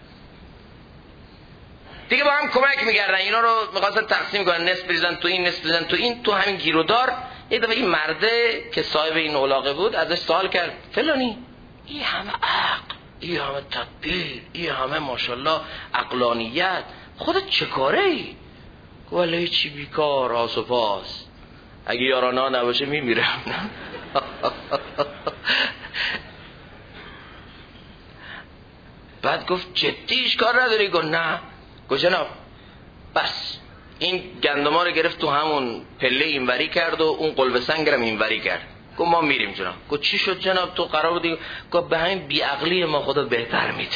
دیگه با هم کمک می‌کردن، اینا رو می‌خواستن تقسیم کنن، نصف بریزن تو این، نصف بریزن تو این، تو همین گیرودار. یه دفعه این مرده که صاحب این الاغه بود ازش سوال کرد، فلانی این همه عقل، این همه تدبیر، این همه ماشاءالله عقلانیت، خودت چه کاره ای؟ ولی چی بیکار آسفاس، اگه یارانا نباشه میمیرم. بعد گفت جدیش کار نداری؟ گفت نه. گفت جناب بس این گندما رو گرفت تو همون پله اینوری کرد و اون قلب سنگ رو اینوری کرد. گفت ما میریم جناب. گفت چی شد جناب؟ تو قرار بودی؟ گفت به همین بیعقلی ما خدا بهتر میده،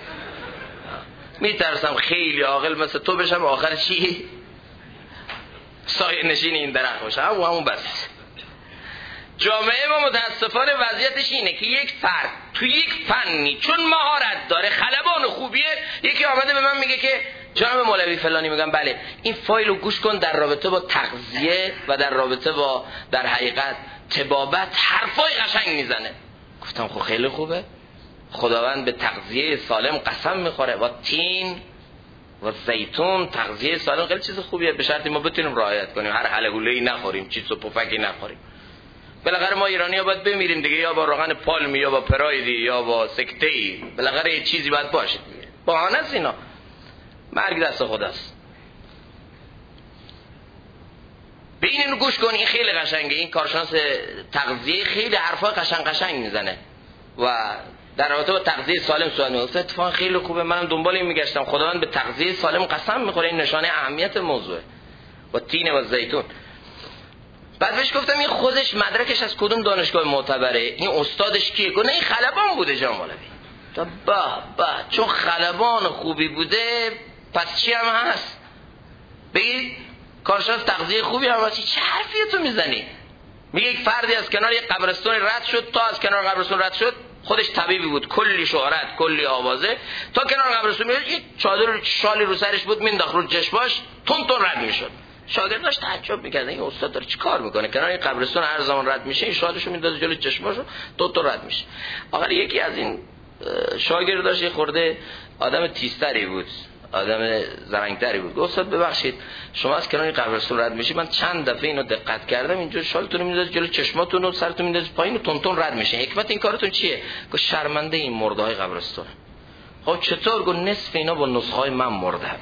میترسم خیلی عاقل مثل تو بشم آخر چی؟ سایه نشین این درخت باشه. همون بس. جامعه ما متاسفانه وضعیتش اینه که یک فرد تو یک فنی چون مهارت داره، خلبان خوبیه، یکی آمده به من میگه که جناب مولوی فلانی، میگم بله، این فایل رو گوش کن، در رابطه با تغذیه و در رابطه با در حقیقت طبابت حرفای قشنگ میزنه. گفتم خب خیلی خوبه، خداوند به تغذیه سالم قسم میخوره، و تین و زیتون، تغذیه سالم خیلی چیز خوبیه، به شرطی ما بتونیم رعایت کنیم، هر هلهوله‌ای نخوریم، چیز و پفکی نخوریم. بالاخره ما ایرانی‌ها باید بمیریم دیگه، یا با روغن پالمی یا با پرایدی یا با سکته‌ای، بالاخره یه چیزی باید باشه دیگه. بهانه است اینا، مرگ دست خداست. به اینو گوش کن، این خیلی قشنگه، این کارشناس تغذیه خیلی حرفا قشنگ میزنه و در رابطه با تغذیه سالم سوال می‌کنه. اتفاقا خیلی خوبه، منم دنبال این میگشتم، خداوند به تغذیه سالم قسم میخوره، این نشانه اهمیت موضوعه. و تین و زیتون. بعد بهش گفتم این خودش مدرکش از کدوم دانشگاه معتبره؟ این استادش کیه؟ گفت نه این خلبان بوده جناب مولوی. تا با چون خلبان خوبی بوده پس چی هم هست؟ بگی کارشناس تغذیه خوبی هم هستی، چه حرفی تو میزنی؟ میگه یک فردی از کنار یک قبرستون رد شد، تا از کنار قبرستون رد شد، خودش طبیبی بود، کلی شهرت، کلی آوازه، تا کنار قبرستون میاد یک چادر شالی رو سرش بود، مینداخت رو چشماش، تون رد میشد. شاگرداش تعجب میکردن این استاد داره چی کار میکنه؟ کنار این قبرستون هر زمان رد میشه، این شالشو میندازه جلوی چشماشو، تون رد میشه. آخر یکی از این شاگرداش یه خورده آدم تیزتری بود، آدم زرنگتری بود. گفت استاد ببخشید شما از کنار قبرستون رد میشی، من چند دفعه اینو دقت کردم، اینجا شالتون رو میندازید جلو چشماتون و سرتون میندازید پایین و تون رد میشه، حکمت این کارتون چیه؟ گفت شرمنده این مرده های قبرستون. خب چطور؟ گفت نصف اینا با نسخه های من مردن.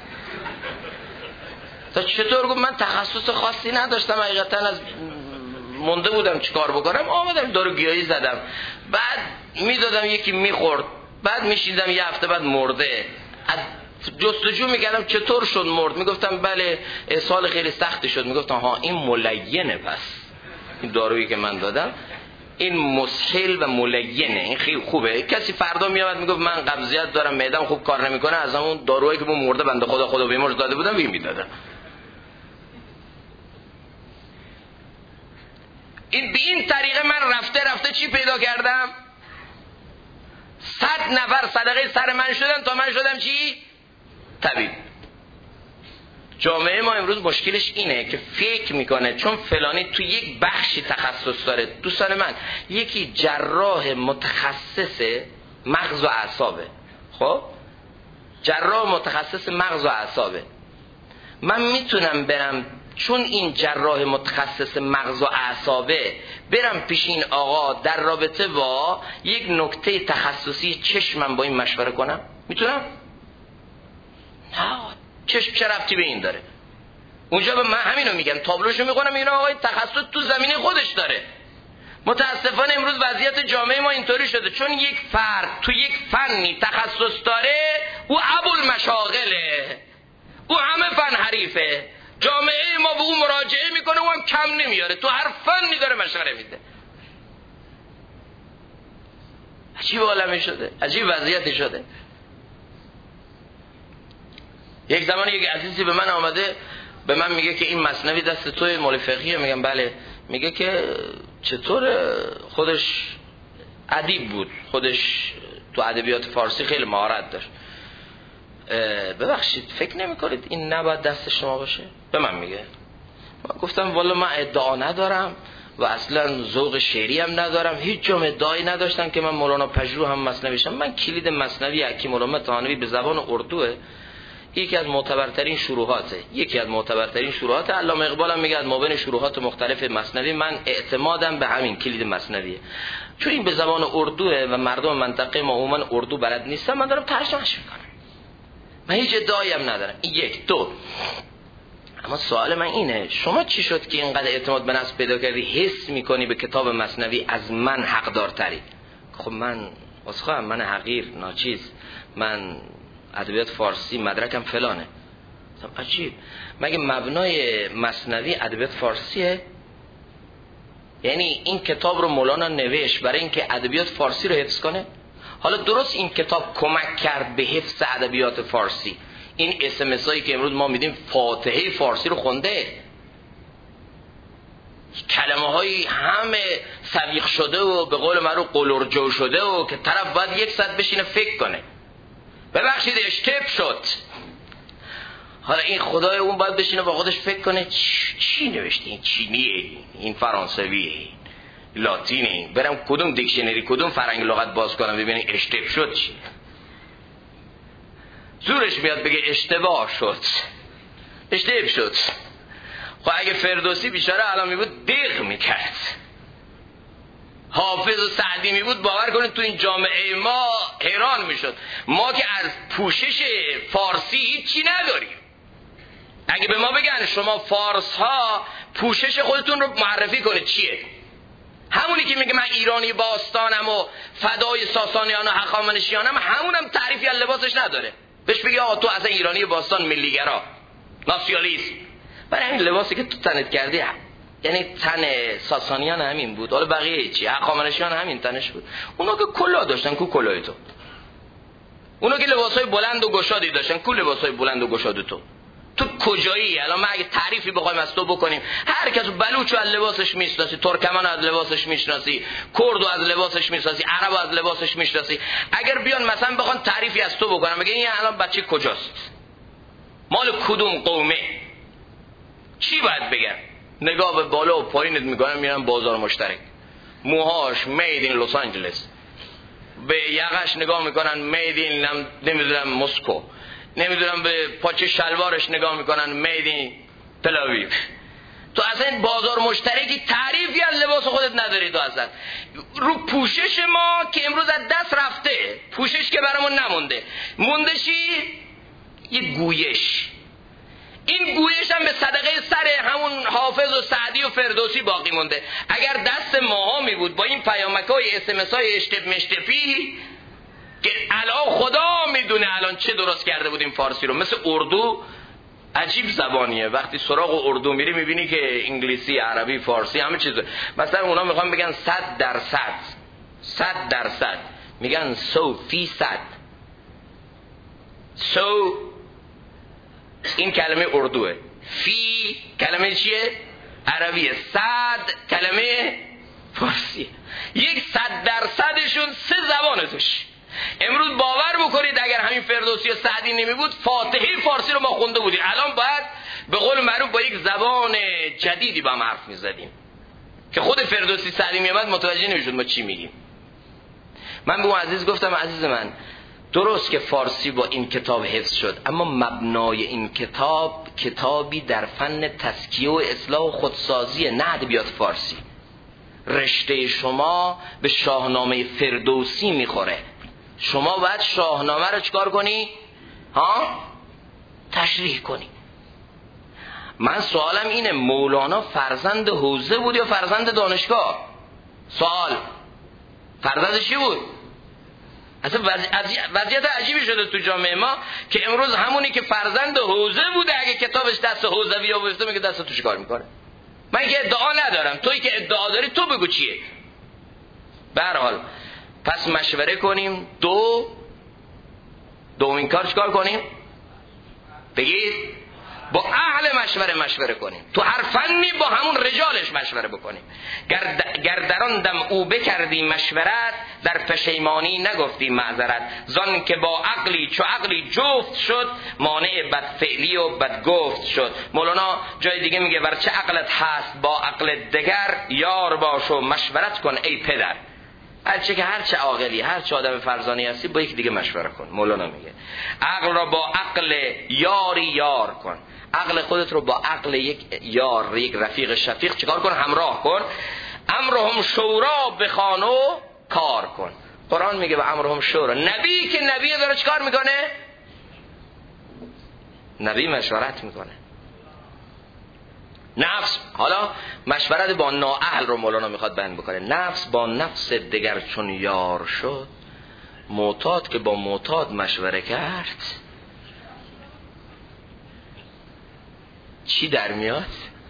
تا چطور؟ گفت من تخصص خاصی نداشتم حقیقتا، از مونده بودم چیکار بکنم، آمدم داروگیایی زدم، بعد میدادم یکی میخورد، بعد میشیدم یه هفته بعد مرده. جستجو میکردم چطور شد مرد، میگفتم بله اسهال خیلی سختی شد، میگفتم ها این ملینه، پس این دارویی که من دادم این مسهل و ملینه، این خیلی خوبه. کسی فردا میاد میگفت من قبضیت دارم، معدم خوب کار نمیکنه، از همون دارویی که اون مرده بنده خدا بیمارش داده بودم میدادم. این به این طریقه من رفته چی پیدا کردم؟ 100 نفر صدقه سر من شدن تا من شدم چی؟ طبیب. جامعه ما امروز مشکلش اینه که فکر میکنه چون فلانی تو یک بخشی تخصص داره. دوستان من، یکی جراح متخصص مغز و اعصابه، خب جراح متخصص مغز و اعصابه، من میتونم برم چون این جراح متخصص مغز و اعصابه برم پیش این آقا در رابطه با یک نکته تخصصی چشمم با این مشوره کنم؟ میتونم؟ نه، چشم چه ربطی به این داره؟ اونجا به من همینو میگم، تابلوشو میکنم، این آقای تخصص تو زمینه خودش داره. متاسفانه امروز وضعیت جامعه ما اینطوری شده، چون یک فرد تو یک فنی تخصص داره او ابوالمشاغله، او همه فن حریفه، جامعه ما به او مراجعه میکنه و هم کم نمیاره، تو هر فنی داره مشوره میده. عجیب عالمی شده، عجیب وضعیتی شده. یک زمانی یک عزیزی به من آمده به من میگه که این مثنوی دست توی مال فقهیه. میگم بله. میگه که چطور؟ خودش ادیب بود، خودش تو ادبیات فارسی خیلی مهارت داشت. ببخشید فکر نمی‌کنید این نباید دست شما باشه؟ به من میگه. من گفتم والا من ادعا ندارم و اصلا ذوق شعری هم ندارم، هیچ جام ادعایی نداشتم که من مولانا پژوه هم مثنویشم. من کلید مثنوی حکیم الامه طحاوی به زبان اردوه، یکی از معتبرترین شروحات علامه اقبال هم میگه از مابین شروحات مختلف مثنوی من اعتمادم به همین کلید مثنویه، چون این به زبان اردوه و مردم منطقه ما عموما اردو بلد نیستن، من دارم ترجمهش میکنم، من هیچ ادعایی هم ندارم. این یک. دو، اما سوال من اینه شما چی شد که اینقدر اعتماد به نفس پیدا کردی حس میکنی به کتاب مثنوی از من حقدارتری؟ خب من واسخواهم، من حقیر ناچیز، من ادبیات فارسی مدرکم فلانه. عجیب، مگه مبنای مثنوی ادبیات فارسیه؟ یعنی این کتاب رو مولانا نوشت برای اینکه ادبیات فارسی رو حفظ کنه؟ حالا درست این کتاب کمک کرد به حفظ ادبیات فارسی، این SMS هایی که امروز ما میدیم فاتحه فارسی رو خونده، کلمه هایی همه سویق شده و به قول معروف قلرجو شده و که طرف باید یک ساعت بشینه فکر کنه. ببخشید اشتباه شد. حالا این خدای اون باید بشینه با خودش فکر کنه چی نوشته، این چینیه، این فرانسویه، لاتینه، برم کدوم دیکشنری کدوم فرنگ لغت باز کنم ببینید اشتباه شد چی. زورش بیاد بگه اشتباه شد. خب اگه فردوسی بیچاره الان می بود دق میکرد، حافظ و سعدی می بود باور کنید تو این جامعه ما حیران میشد. ما که از پوشش فارسی هیچی نداریم. اگه به ما بگن شما فارس ها پوشش خودتون رو معرفی کنید چیه، همونی که میگه من ایرانی باستانم و فدای ساسانیان و هخامنشیانم، همونم تعریفی از لباسش نداره. بهش بگی آقا تو اصلا ایرانی باستان، ملیگرا، ناسیونالیسم. برای همین لباسی که تو تنت کردی یعنی تن ساسانیان همین بود، حالا بقیه چی؟ هخامنشیان همین تنش بود. اونا که کلاه داشتن، کو کلاه تو؟ اونا که لباسای بلند و گشادی داشتن، کو لباسای بلند و گشاد تو کجایی؟ الان ما اگه تعریفی بخوایم از تو بکنیم، هر کس بلوچو از لباسش میشناسی، ترکمن از لباسش میشناسی، کردو از لباسش میشناسی، عربو از لباسش میشناسی. اگر بیان مثلا بخوان تعریفی از تو بکنن، بگن این الان بچه کجاست، مال کدوم قومه، چی باید بگن؟ نگاه به بالا و پایینت میکنن، میرن بازار مشترک، موهاش مید این لس آنجلس، به یقش نگاه میکنن مید این نمیدونم مسکو، نمیدونم به پاچه شلوارش نگاه میکنن میدین تل‌آویو. تو اصلا بازار مشترکی تعریفی از لباس خودت نداری. تو اصلا رو پوشش ما که امروز از دست رفته، پوشش که برامون نمونده، مونده چی؟ یه گویش. این گویش هم به صدقه سر همون حافظ و سعدی و فردوسی باقی مونده. اگر دست ماها می بود با این پیامک‌های اسمس‌های اشتب مشتفی که الان خدا میدونه الان چه درست کرده بود این فارسی رو. مثل اردو عجیب زبانیه، وقتی سراغ اردو میری میبینی که انگلیسی، عربی، فارسی همه چیز. مثلا اونا میخوان بگن 100%، 100% میگن 100%. این کلمه اردوه، فی کلمه چیه؟ عربیه، 100 کلمه فارسیه. 100%شون 3 زبانه توش. امروز باور بکنید اگر همین فردوسی و سعدی نمی بود فاتحه فارسی رو ما خونده بودیم، الان باید به قول معروف با یک زبان جدیدی با هم حرف می زدیم که خود فردوسی سعدی می آمد متوجه نمیشد ما چی میگیم. من به اون عزیز گفتم عزیز من درست که فارسی با این کتاب حفظ شد، اما مبنای این کتاب کتابی در فن تزکیه و اصلاح و خودسازی، نه ادبیات فارسی. رشته شما به شاهنامه فردوسی میخوره. شما باید شاهنامه رو چکار کنی؟ تشریح کنی. من سوالم اینه مولانا فرزند حوزه بود یا فرزند دانشگاه؟ سوال فرزند چی بود؟ اصلا وضعیت عجیبی شده تو جامعه ما که امروز همونی که فرزند حوزه بوده اگه کتابش دست حوزوی آورده میگه دست تو چیکار میکنه؟ من که ادعا ندارم، تویی که ادعا داری تو بگو چیه. به هر حال پس مشوره کنیم. دومین کار چیکار کنیم؟ بگید با اهل مشوره کنیم. تو هر فنی با همون رجالش مشوره بکنیم. گر در آن دم او بکردی مشورت، در پشیمانی نگفتی معذرت. زان که با عقلی چو عقلی جفت شد، مانع بدفعلی و بدگفت شد. مولانا جای دیگه میگه ورچه عقلت هست با عقل دگر، یار باش و مشورت کن ای پدر. هرچه عاقلی، هرچه آدم فرزانه هستی با یک دیگه مشوره کن. مولانا میگه عقل را با عقل یاری یار کن. عقل خودت رو با عقل یک یار، یک رفیق شفیق چیکار کن؟ همراه کن. امرهم شورا بخوان و کار کن. قرآن میگه به امرهم شورا. نبی که نبی داره چیکار میکنه؟ نبی مشورت میکنه. نفس، حالا مشورت با نااهل رو مولانا میخواد بیان بکنه. نفس با نفس دگر چون یار شد، معتاد که با معتاد مشوره کرد، چی در میاد؟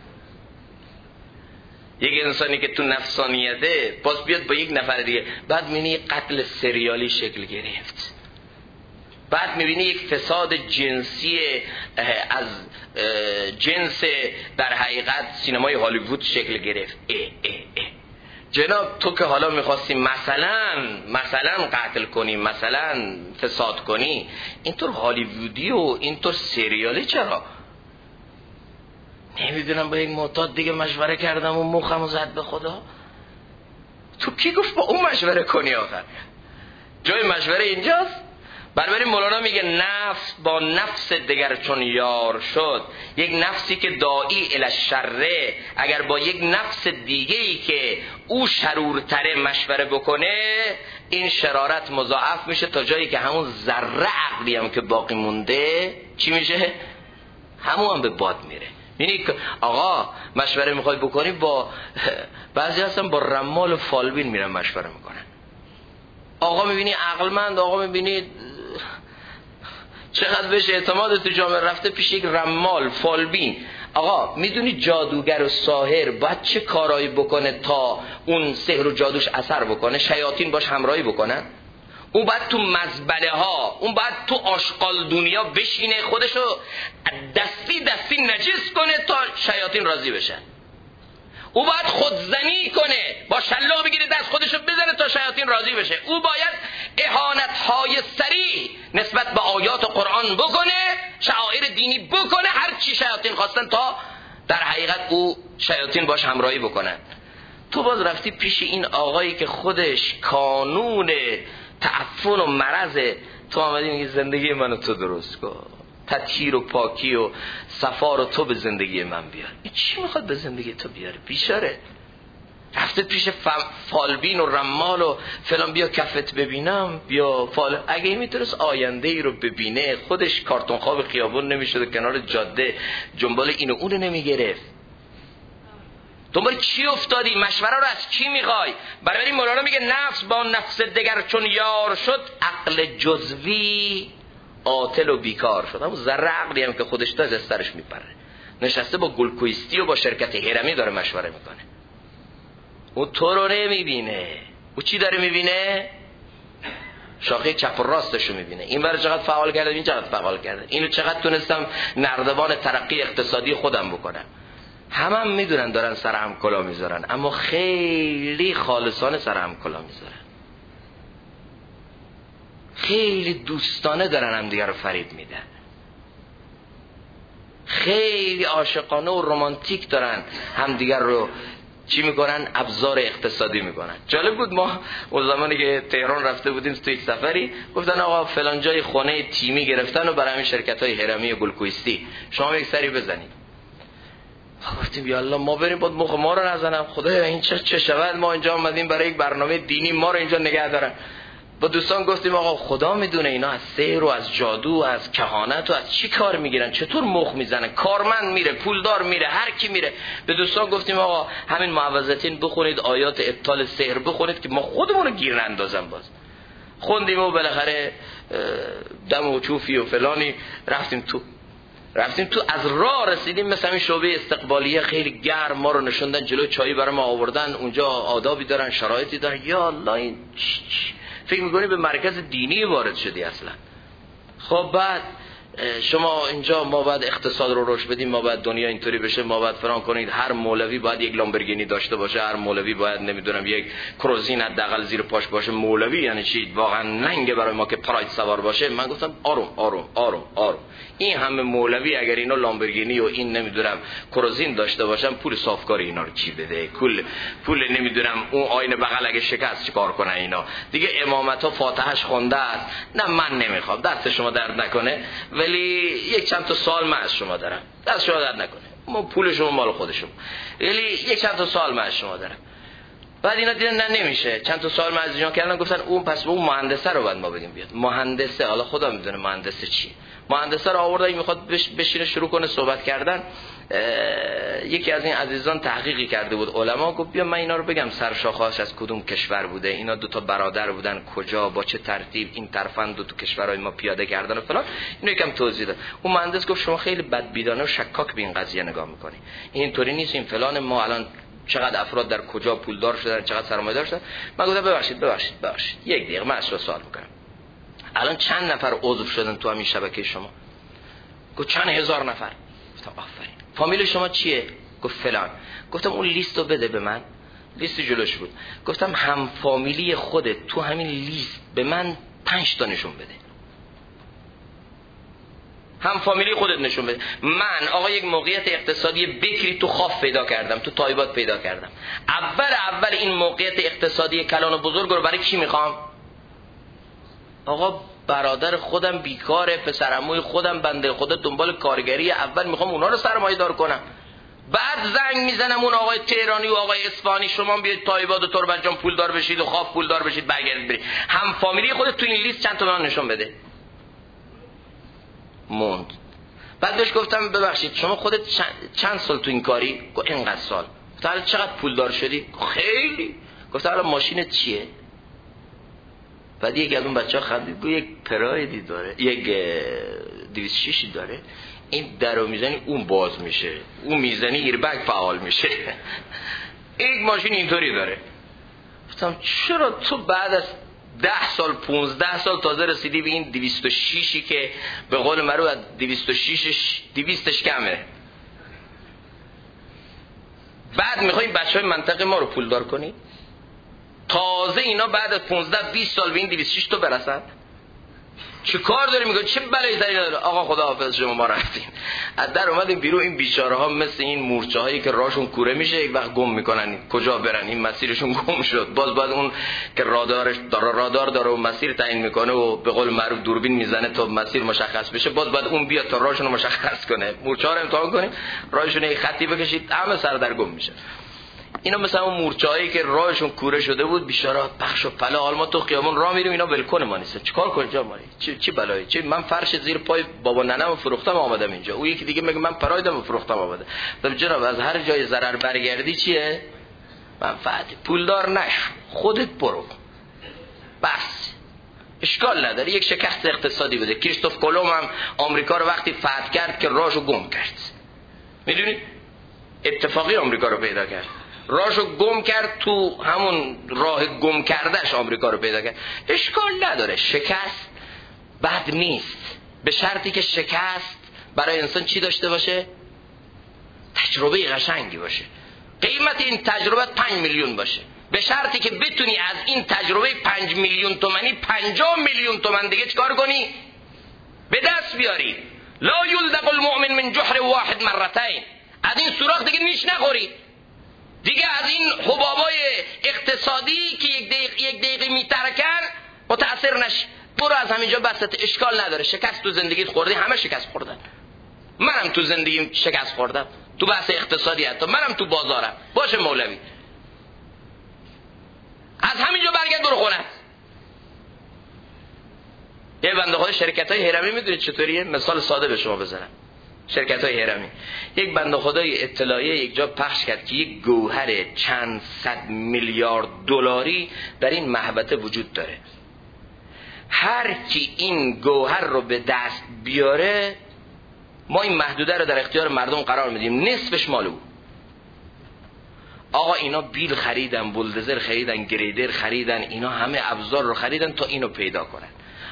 یک انسانی که تو نفسانیته باز بیاد با یک نفر دیگه، بعد میبینی قتل سریالی شکل گرفت، بعد میبینی یک فساد جنسی از جنس در حقیقت سینمای هالیوود شکل گرفت. جناب تو که حالا میخواستی مثلا قتل کنی، مثلا فساد کنی، اینطور هالیوودی و اینطور سریالی چرا؟ نمیدونم با یک معتاد دیگه مشوره کردم و مخمو زد به خدا. تو کی گفت با اون مشوره کنی؟ آخر جای مشوره اینجاست. بنابراین مولانا میگه نفس با نفس دیگر چون یار شد. یک نفسی که داعی الی الشره اگر با یک نفس دیگه‌ای که او شرورتره مشوره بکنه، این شرارت مضاعف میشه تا جایی که همون ذره عقلی هم که باقی مونده چی میشه؟ همون هم به باد میره. یعنی آقا مشوره میخوای بکنی، با بعضی هستن با رمال و فالبین میرن مشوره میکنن. آقا میبینی عقلمند، آقا میبینی چقدر بهش اعتماد تو جامعه، رفته پیش یک رمال فالبین. آقا میدونی جادوگر و ساحر باید چه کارایی بکنه تا اون سحر و جادوش اثر بکنه؟ شیاطین باش همراهی بکنن. اون باید تو مزبله ها، اون باید تو آشغال دنیا بشینه، خودشو دستی نجس کنه تا شیاطین راضی بشن. او باید خودزنی کنه، با شلاق بگیره دست خودشو بزنه تا شیاطین راضی بشه. او باید اهانت‌های صریح نسبت به آیات قرآن بکنه، شعائر دینی بکنه، هر چی شیاطین خواستن تا در حقیقت او شیاطین باش همراهی بکنن. تو باز رفتی پیش این آقایی که خودش کانون تعفن و مرض تو آمدی میگی زندگی منو تو درست کن، تطهیر و پاکی و صفا رو تو به زندگی من بیار. این چی میخواد به زندگی تو بیاره؟ بیچاره رفته پیش فالبین و رمال و فلان، بیا کفت ببینم، بیا فال. اگه این میتونست آینده ای رو ببینه، خودش کارتون خواب خیابون نمیشد، کنار جاده جنبال اینو اونو نمیگرفت. دنبال چی افتادی؟ مشوره رو از کی میخوای؟ برای مولانا میگه نفس با نفس دگر چون یار شد، عقل جزوی عاطل و بیکار شد. همون ذره عقلی هم که خودش داره از سرش میپره، نشسته با گلکویستی و با شرکت هرمی داره مشوره میکنه. اون تو رو نمیبینه. او چی داره میبینه؟ شاخه چپ و راستش رو میبینه. این برای چقدر فعال کرده، این چقدر فعال کرده، اینو چقدر تونستم نردبان ترقی اقتصادی خودم بکنم. هم میدونن دارن سر هم کلا میذارن، اما خیلی خالصانه سر هم کلا میذارن، خیلی دوستانه دارن هم دیگر رو فریب میدن، خیلی عاشقانه و رمانتیک دارن هم دیگر رو چی میکنن؟ ابزار اقتصادی میکنن. جالب بود، ما اون زمانی که تهران رفته بودیم تو یک سفری، گفتن آقا فلان جای خونه تیمی گرفتن و برای همین شرکت‌های هرمی گلکویستی شما یک سری بزنید. گفتیم یا الله ما بریم بعد مخ ما رو نزنم، خدایا این چه شود، ما اینجا اومدیم برای یک برنامه دینی، ما رو اینجا نگه دارن. با دوستان گفتیم آقا خدا میدونه اینا از سحر و از جادو و از کهانت و از چی کار میگیرن، چطور مخ میزنن، کارمند میره، پولدار میره، هر کی میره. به دوستان گفتیم آقا همین معوذتین بخونید، آیات ابطال سحر بخونید که ما خودمون رو گیر نندازن. باز خوندیم و بالاخره دم و چوفی و فلانی رفتیم تو از راه رسیدیم، مثلا این شعبه استقبالیه خیلی گرم، ما رو نشوندن جلو، چایی برای ما آوردن، اونجا آدابی دارن، شرایطی دارن. یا الله این فکر میکنی به مرکز دینی وارد شدی اصلا. خب بعد شما اینجا ما باید اقتصاد رو رشد بدیم، ما باید دنیا اینطوری بشه، ما باید فران کنید، هر مولوی باید یک لامبورگینی داشته باشه، هر مولوی باید نمیدونم یک کروزین حداقل زیر پاش باشه. مولوی یعنی چی؟ واقعا ننگه برای ما که پراید سوار باشه. من گفتم آروم آروم آروم آروم، این همه مولوی اگر اینا لامبورگینی و این نمیدونم کروزین داشته باشن، پول صافکاری اینا رو کی بده؟ پول نمیدونم اون آینه بغل اگه شکست چیکار کنن اینا دیگه؟ امامت ها فاتحش خونده است. نه من نمیخوام، دست شما درد نکنه، ولی یک چند تا سوال من از شما دارم، دست شما درد نکنه، ما پول شما مال خودشون، ولی یک چند تا سوال من از شما دارم. بعد اینا دیدن نه نمیشه، چند تا سوال من از اینا کردن، گفتن اون پس اون مهندسه رو بعد ما بگیم بیاد. مهندسه، حالا خدا میدونه مهندسه چیه. مهندسه رو آورده، این میخواد بشینه شروع کنه صحبت کردن. یکی از این عزیزان تحقیقی کرده بود علما، گفت بیا من اینا رو بگم سرشاخه‌اش از کدوم کشور بوده، اینا دو تا برادر بودن کجا، با چه ترتیب این طرفن، دو تا کشورهای ما پیاده کردن و فلان. اینو یکم توضیح داد. اون مهندس گفت شما خیلی بدبینانه و شکاک به این قضیه نگاه میکنی، اینطوری نیست، این فلان، ما الان چقدر افراد در کجا پولدار شدن، چقدر سرمایه‌دار شدن. من گفتم ببخشید یک دقیقه من از شما سوال میکنم، الان چند نفر عضو شدن تو همین شبکه شما؟ گفت چند هزار نفر. گفتم آفرین. فامیل شما چیه؟ گفت فلان. گفتم اون لیست رو بده به من. لیست جلوش بود. گفتم هم فامیلی خودت تو همین لیست به من 5 تا نشون بده. هم فامیلی خودت نشون بده. من آقا یک موقعیت اقتصادی بکری تو خاف پیدا کردم، تو تایبات پیدا کردم. اول این موقعیت اقتصادی کلان و بزرگ رو برای کی میخوام؟ آقا برادر خودم بیکاره، پسرعموی خودم بنده خدا دنبال کارگری، اول میخوام اونا رو سرمایه دار کنم، بعد زنگ میزنم اون آقای تهرانی و آقای اصفهانی شما بیاید تایباد و تربتجان پولدار بشید و خاف پولدار بشید برگردید برید. هم فامیلی خودت تو این لیست چند تا من نشون بده. موند. بعد بهش گفتم ببخشید شما خودت چند سال تو این کاری؟ گفت اینقدر سال. گفتم حالا چقدر پولدار شدی؟ خیلی. گفتم حالا ماشینت چیه؟ بعد یکی از اون بچه‌ها خندید، گفت یک پرایدی داره، یک 206 داره، این درو میزنی اون باز میشه، اون میزنی ایربگ فعال میشه. یک ماشین اینطوری داره. گفتم چرا تو بعد از 10 سال 15 سال تازه رسیدی به این 206ی که به قول معروف از 200ش کمه، بعد میخوای بچهای منطقه ما رو پولدار کنی؟ تازه اینا بعد از 15-20 سال به این 206 تو برسن؟ چه کار داری میکنی؟ چه بلایی سری نداره؟ آقا خداحافظ شما ما رفتیم. از در اومدیم بیرون. این بیچاره ها مثل این مورچه هایی که راهشون کوره میشه یک وقت گم میکنن، کجا برن؟ این مسیرشون گم شد. باز اون که رادار داره و مسیر تعیین میکنه و به قول معروف دوربین میزنه تا مسیر مشخص بشه، باز بعد اون بیاد تا راهشون رو مشخص کنه. مورچه ها رو امتحان کنیم، راهشون یه خطی بکشید، همه سردرگم میشه. اینا مثلا اون مورچه‌هایی که راهشون کوره شده بود، بیچاره پخش و پلا. حالا ما تو خیابون راه میریم، اینا ولکن ما نیست. چیکار کنیم جا ماری؟ چی بلایی؟ چی من فرش زیر پای بابا ننه‌مو فروختم آمدم اینجا. اون یکی دیگه میگه من پرایدمو فروختم آمدم. خب جناب از هر جای ضرر برگردی چیه؟ منفعت. پولدار نش، خودت برو. بس. اشکال نداره. یک شکست اقتصادی بده. کریستوف کلم هم آمریکا رو وقتی فتح کرد که راهشو گم کرد. میدونید؟ اتفاقی آمریکا رو پیدا کرد. راهشو گم کرد، تو همون راه گم کردهش آمریکا رو پیدا کرد. اشکال نداره. شکست بد نیست، به شرطی که شکست برای انسان چی داشته باشه؟ تجربه قشنگی باشه. قیمت این تجربه 5 میلیون باشه. به شرطی که بتونی از این تجربه 5 میلیون تومانی 50 میلیون تومان دیگه چیکار کنی؟ به دست بیاری. لا یلدغ المؤمن من جحر واحد مرتين. از این سوراخ دیگه نیش نخورید. دیگه از این حبابای اقتصادی که یک دقیقه میترکن متاثر نشی. برو از همینجا بسته. اشکال نداره. شکست تو زندگیت خوردی، همه شکست خوردن. منم تو زندگیم شکست خوردم، تو بحث اقتصادی حتی. منم تو بازارم. باشه مولوی، از همینجا برگرد برو خونه. یه بنده خدا شرکت‌های هرمی میدونید چطوریه؟ مثال ساده به شما بزنم. شرکت‌های هرمی، یک بنده خدای اطلاعیه یک جا پخش کرد که یک گوهر چند صد میلیارد دلاری در این محبطه وجود داره. هر کی این گوهر رو به دست بیاره، ما این محدوده رو در اختیار مردم قرار میدیم، نصفش مال او. آقا اینا بیل خریدن، بولدزر خریدن، گریدر خریدن، اینا همه ابزار رو خریدن تا اینو پیدا کنن.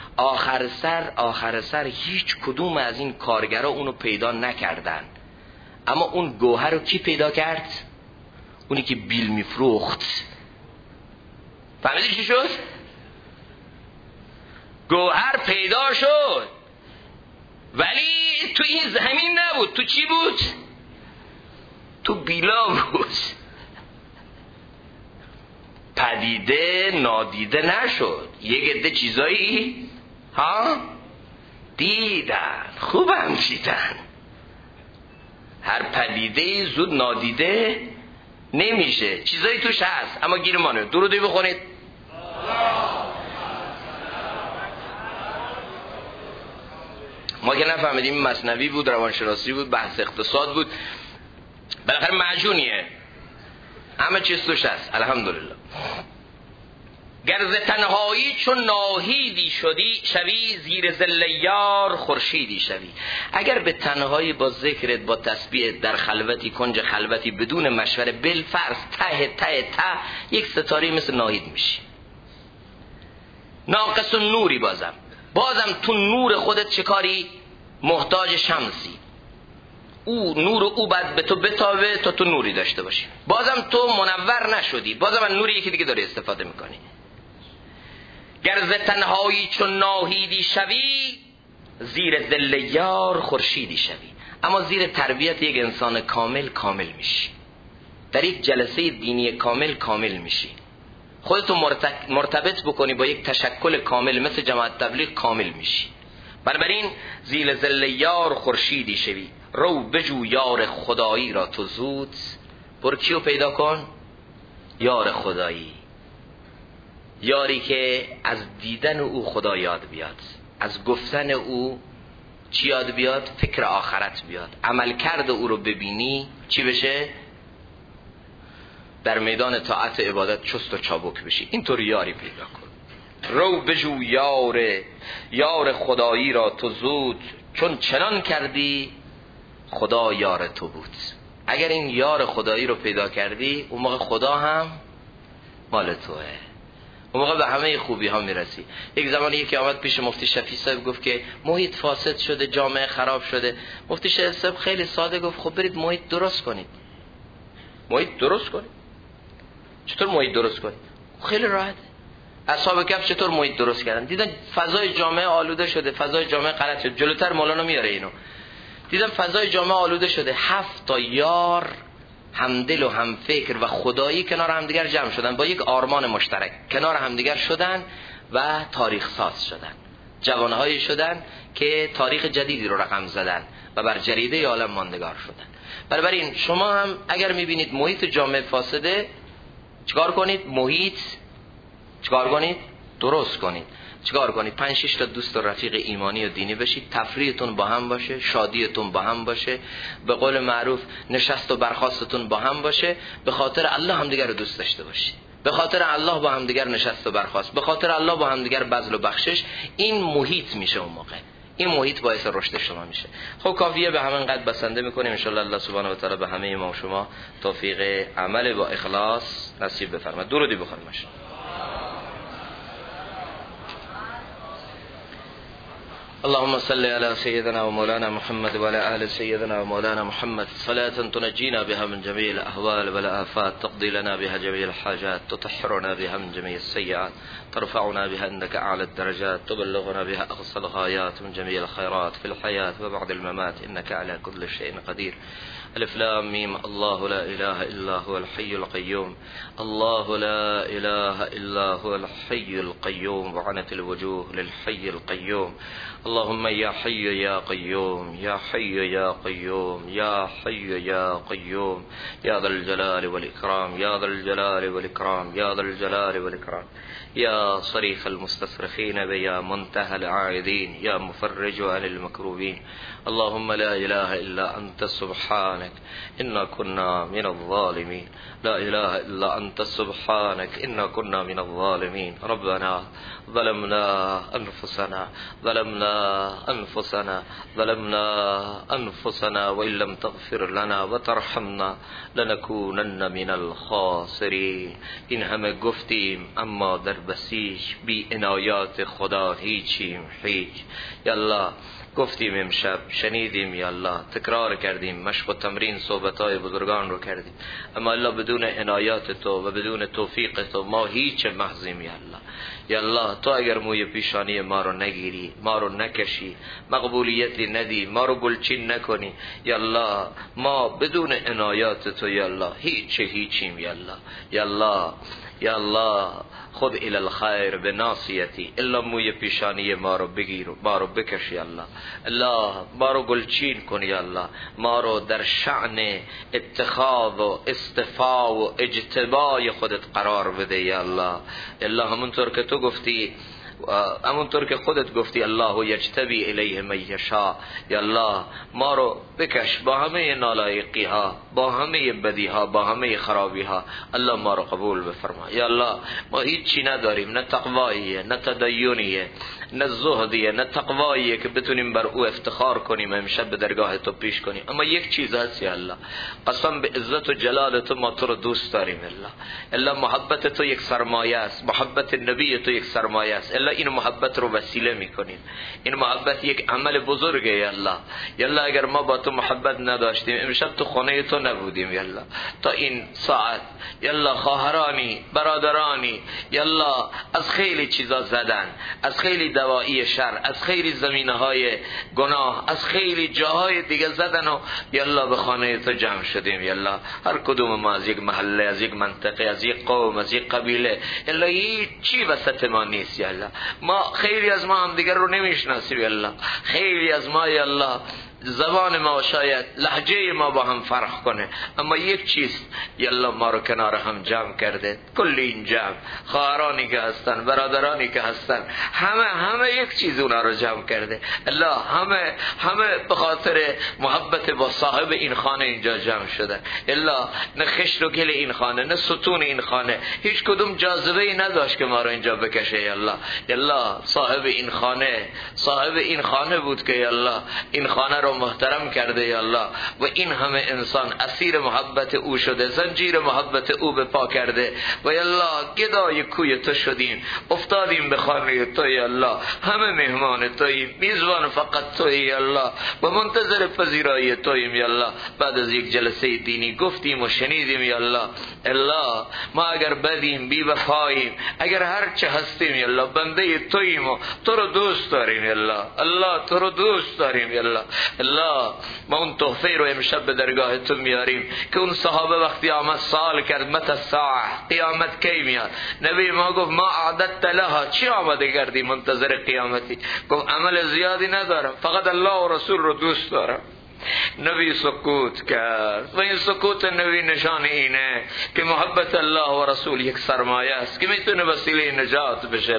آخر سر هیچ کدوم از این کارگرها اونو پیدا نکردن. اما اون گوهر رو کی پیدا کرد؟ اونی که بیل میفروخت. فهمیدی چی شد؟ گوهر پیدا شد، ولی تو این زمین نبود. تو چی بود؟ تو بیلا بود. پدیده نادیده نشد. یک عده چیزایی دیدن، خوبم دیدن. هر پدیده زود نادیده نمیشه. چیزایی توش هست اما گیر ما نمیاد. درودی بخونید. ما که نفهمیدیم مثنوی بود، روانشناسی بود، بحث اقتصاد بود، بالاخره معجونیه، همه چیز توش هست. الحمدلله. گر ز تنهایی چون ناهیدی شوی، زیر ظل یار خورشیدی شوی. اگر به تنهایی با ذکرت، با تسبیحت، در خلوتی، کنج خلوتی، بدون مشوره، بالفرض ته یک ستاره مثل ناهید میشی. ناقص نوری. بازم تو نور خودت چه کاری؟ محتاج شمسی. نور او بعد به تو بتابه تا تو نوری داشته باشی. بازم تو منور نشدی، بازم از نوری یکی دیگه داری استفاده میکنی. گر ز تنهایی چون ناهیدی شوی، زیر ظل یار خورشیدی شوی. اما زیر تربیت یک انسان کامل میشی. در یک جلسه دینی کامل میشی. خودتو مرتبط بکنی با یک تشکل کامل مثل جماعت تبلیغ، کامل میشی. بنابراین زیر ظل یار خورشیدی شوی. رو بجو یار خدایی را تو زود. برو کیو پیدا کن؟ یار خدایی. یاری که از دیدن او خدا یاد بیاد، از گفتن او چی یاد بیاد؟ فکر آخرت بیاد. عمل کرد او رو ببینی چی بشه؟ در میدان طاعت عبادت چست و چابک بشی. اینطور یاری پیدا کن. رو بجو یار خدایی را تو زود، چون چنان کردی خدا یار تو بود. اگر این یار خدایی رو پیدا کردی، اون موقع خدا هم مال توه. اون موقع به همه خوبی ها میرسی. یک زمانی یکی آمد پیش مفتی شفیع صاحب گفت که محیط فاسد شده، جامعه خراب شده. مفتی شفیع صاحب خیلی ساده گفت خب برید محیط درست کنید. محیط درست کنید؟ چطور محیط درست کنید؟ خیلی راحته. اصحاب کهف چطور محیط درست کردن؟ دیدن فضای جامعه آلوده شده، فضای جامعه غلط شده. جلوتر مولانا میاره اینو. دیدن فضای جامعه آلوده شده، 7 تا یار همدل و هم فکر و خدایی کنار همدیگر جمع شدن با یک آرمان مشترک، کنار همدیگر شدن و تاریخ ساز شدن، جوانهایی شدن که تاریخ جدیدی رو رقم زدن و بر جریده عالم ماندگار شدن. بنابراین شما هم اگر میبینید محیط جامعه فاسده، چیکار کنید؟ چیکار کنید؟ درست کنید. چیکار کنید؟ 5-6 تا دوست و رفیق ایمانی و دینی بشید، تفریحتون با هم باشه، شادیتون با هم باشه، به قول معروف نشست و برخاستتون با هم باشه، به خاطر الله همدیگر رو دوست داشته باشید، به خاطر الله با همدیگر نشست و برخاست، به خاطر الله با همدیگر بذل و بخشش. این محیط میشه اون موقع، این محیط باعث رشد شما میشه. خب کافیه به همین قد بسنده میکنیم. ان شاء الله الله سبحانه و تعالی به همه ما و شما توفیق عمل با اخلاص نصیب بفرماید. درودی بخونیم. اللهم صل على سيدنا ومولانا محمد وعلى آل سيدنا ومولانا محمد صلاة تنجينا بها من جميع الأهوال والآفات، تقضي لنا بها جميع الحاجات، تطهرنا بها من جميع السيئات، ترفعنا بها إنك أعلى الدرجات، تبلغنا بها أقصى الغايات من جميع الخيرات في الحياة وبعد الممات، إنك على كل شيء قدير. الف لام ميم. الله لا إله إلا هو الحي القيوم، الله لا إله إلا هو الحي القيوم، وعنت الوجوه للحي القيوم. اللهم يا حي يا قيوم، يا حي يا قيوم، يا حي يا قيوم، يا ذا الجلال والإكرام، يا ذا الجلال والإكرام، يا ذا الجلال والإكرام، يا صريخ المستصرخين بيا منتهى العائدين، يا مفرج عن المكروبين. اللهم لا إله إلا أنت سبحانك إنا كنا من الظالمين، لا إله إلا أنت سبحانك إنا كنا من الظالمين. ربنا ظلمنا أنفسنا، ظلمنا أنفسنا، ظلمنا أنفسنا، وإن لم تغفر لنا وترحمنا لنكونن من الخاسرين. این همه گفتیم اما در بسیج بی عنایات خدا هیچیم هیچ. یا الله گفتیم امشب، شنیدیم یا الله، تکرار کردیم، مشق و تمرین صحبتهای بزرگان رو کردیم، اما الله بدون عنایات تو و بدون توفیق تو ما هیچ محضیم یا الله. یا الله تو اگر موی پیشانی ما رو نگیری، ما رو نکشی، مقبولیتی ندی، ما رو گلچین نکنی یا الله، ما بدون عنایات تو یا الله هیچیم یا الله. یا الله یا الله خود الی الخیر به ناصیتی، الا موی پیشانی ما رو بگیر، ما رو بکش یا الله. الله ما رو گلچین کن یا الله، ما رو در شأن اتخاذ و استفا و اجتبای خودت قرار بده یا الله. الله همونطور که تو گفتی، همونطور که خودت گفتی الله یجتبی الیه من یشاء، یا الله ما رو بکش با همه نالایقی ها، با همه بدی ها، با همه خرابی ها، الله ما رو قبول بفرما یا الله. ما هیچی نداریم، نه تقواییه، نه تدینیه، نه زهدیه، نه تقواییه که بتونیم بر او افتخار کنیم امشب به درگاه تو پیش کنیم. اما یک چیز هست یا الله، قسم به عزت و جلال تو ما تو رو دوست داریم الله. الله محبت تو یک سرمایه است، محبت نبی تو یک سرمایه است الله. این محبت رو وسیله میکنیم، این محبت یک عمل بزرگه یا الله. یا الله اگر ما با تو محبت نداشتیم امشب تو خانه تو نبودیم یا الله. تا این ساعت یا الله خواهرانی، برادرانی یا الله از خیلی چیزا زدن، از خیلی دوایی شر، از خیلی زمینه‌های گناه، از خیلی جاهای دیگه زدن و یا الله به خانه تو جمع شدیم یا الله. هر کدوم ما از یک محله، از یک منطقه، از یک قوم، از یک قبیله یا الله هیچ چی وسط ما نیست یا الله. ما خیلی از ما هم دیگر رو نمیشناسیم یا الله، خیلی از ما یا الله زبان ما شاید لهجه ما با هم فرق کنه، اما یک چیز یالله ما رو کنار هم جمع کرده. کل این جمع خواهرانی که هستن، برادرانی که هستن، همه یک چیز اونا رو جمع کرده الله. همه به خاطر محبت با صاحب این خانه اینجا جمع شدن الله. نه خشت و گل این خانه، نه ستون این خانه، هیچ کدوم جاذبه ای نداشت که ما رو اینجا بکشه الله. صاحب این خانه بود که الله این خانه رو رو محترم کرده یا الله و این همه انسان اسیر محبت او شده، زنجیر محبت او به پا کرده و یا الله گدای کوی تو شدیم، افتادیم به خانه تو یا الله، همه مهمان توییم، میزبان فقط تویی یا الله و منتظر پذیرایی توییم یا الله. بعد از یک جلسه دینی گفتیم و شنیدیم یا الله، الله ما اگر بدیم بی وفاییم، اگر هر چه هستیم یا الله بنده توییم و تو رو دوست داریم یا الله، الله تو رو دوست داریم یا الله. الله ما اون تحفه رو امشب به درگاه تو میاریم که اون صحابه وقتی آمد سوال کرد متى الساعه، قیامت کی میاد؟ نبی ما گفت ما اعددت لها، چی آماده کردی منتظر قیامتی؟ گفت عمل زیادی ندارم، فقط الله و رسول رو دوست دارم. نبی سکوت کرد و این سکوت نبی نشان اینه که محبت الله و رسول یک سرمایه است که میتونه وسیله نجات بشه.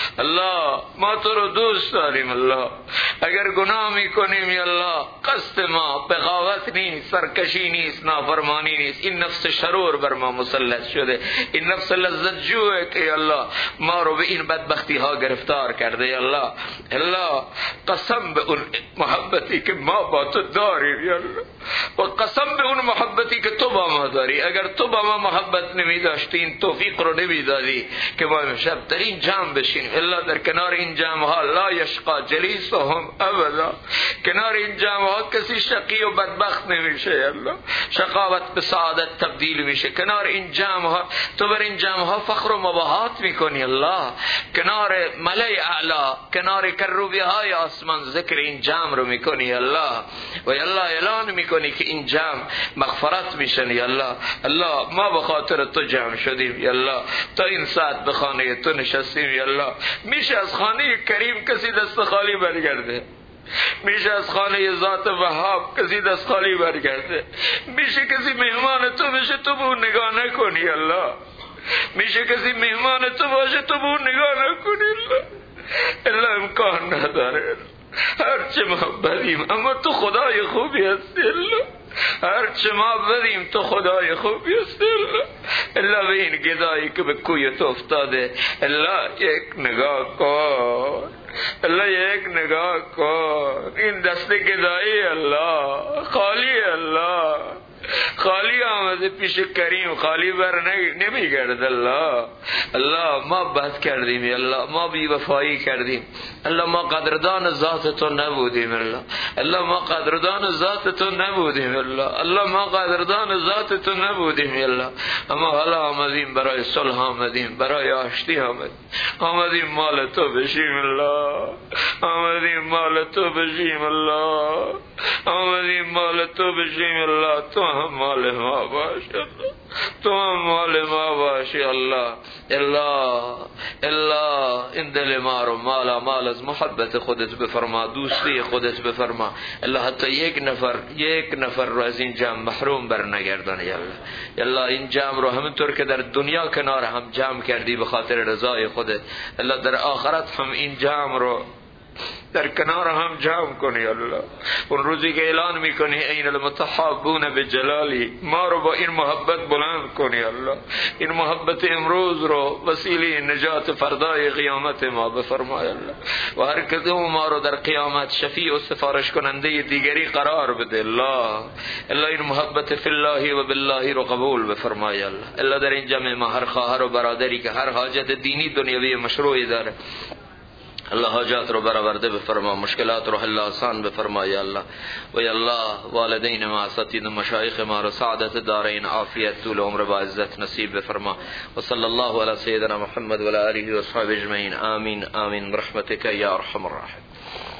الله ما تو رو دوست داریم الله، اگر گناه میکنیم یا الله قصد ما بغاوت نیست، سرکشی نیست، نافرمانی نیست، این نفس شرور بر ما مسلط شده، این نفس لذت جوه که یا الله ما رو به این بدبختی ها گرفتار کرده یا الله. الله قسم به اون محبتی که ما با تو داریم یا الله و قسم به اون محبتی که تو با ما داری، اگر تو با ما محبت نمی داشتی این توفیق رو نمی دادی که ما امشب در این جمع بشینیم. الله در کنار این جمع ها لا یشقا جلیسهم ابدا، کنار این جمع ها کسی شقی و بدبخت نمیشه یا الله، شقاوت به سعادت تبدیل میشه. کنار این جمع ها تو بر این جمع ها فخر و مباهات میکنی الله، کنار ملای اعلا، کنار کروبی های آسمان ذکر این جمع رو میکنی الله و الله اعلان میکنی که این جمع مغفرت میشن یا الله. الله ما به خاطر تو جمع شدیم یا الله، تا این ساعت به خانه تو نشستیم یا الله. میشه از خانه کریم کسی دست خالی برگرده؟ میشه از خانه ذات وهاب کسی دست خالی برگرده؟ میشه کسی مهمان تو بشه تو به اون نگاه نکنی الله؟ میشه کسی مهمان تو باشه تو به اون نگاه نکنی الله؟ الله امکان نداره. هرچه ما بدیم اما تو خدای خوبی هستی الله، هرچه ما بدیم تو خدای خوبی هستی الله. الله به این گدایی که به کوی تو افتاده الله یک نگاه کن، الله یک نگاه کن. این دست گدایی الله خالی الله، خالی آمده پیش کریم، خالی بر نمیگرد الله. الله ما بد کردیم یا الله، ما بی وفایی کردیم الله، ما قدردان ذات تو نبودیم الله، الله ما قدردان ذات تو نبودیم الله، الله ما قدردان ذات تو نبودیم الله. اما حالا آمدیم برای صلح، آمدیم برای آشتی، آمدیم مال تو بشیم الله، آمدیم مال تو بشیم الله، آمدیم مال تو بشیم الله. تو هم مال ما باش الله، تو هم مال ما باشی الله. الله الله این دل ما رو مالا مال از محبت خودت بفرما، دوستی خودت بفرما الله. حتی یک نفر رو از این جمع محروم بر نگردان یا الله. الله این جمع رو همونطور که در دنیا کنار هم جمع کردی به خاطر رضای خودت الله، در آخرت هم این جمع رو در کنار هم جمع کنی الله. اون روزی که اعلان میکنی این المتحابون بجلالی، ما رو با این محبت بلند کنی الله. این محبت امروز رو وسیله نجات فردای قیامت ما بفرمای الله و هر کدوم ما رو در قیامت شفیع و سفارش کننده دیگری قرار بده الله. الله این محبت فی الله و بالله رو قبول بفرمای الله. الله در این جمع ما هر خواهر و برادری که هر حاجت دینی دنیوی مشروعی داره الله حاجات رو برآورده بفرما، مشکلات رو حل آسان بفرما یا الله. و یا الله والدین ما، اساتید و مشایخ ما رو سعادت دارین، عافیت، طول عمر با عزت نصیب بفرما. و صلی الله علی سیدنا محمد و علی آله و اصحابه اجمعین. آمین آمین برحمتک یا ارحم الراحمین.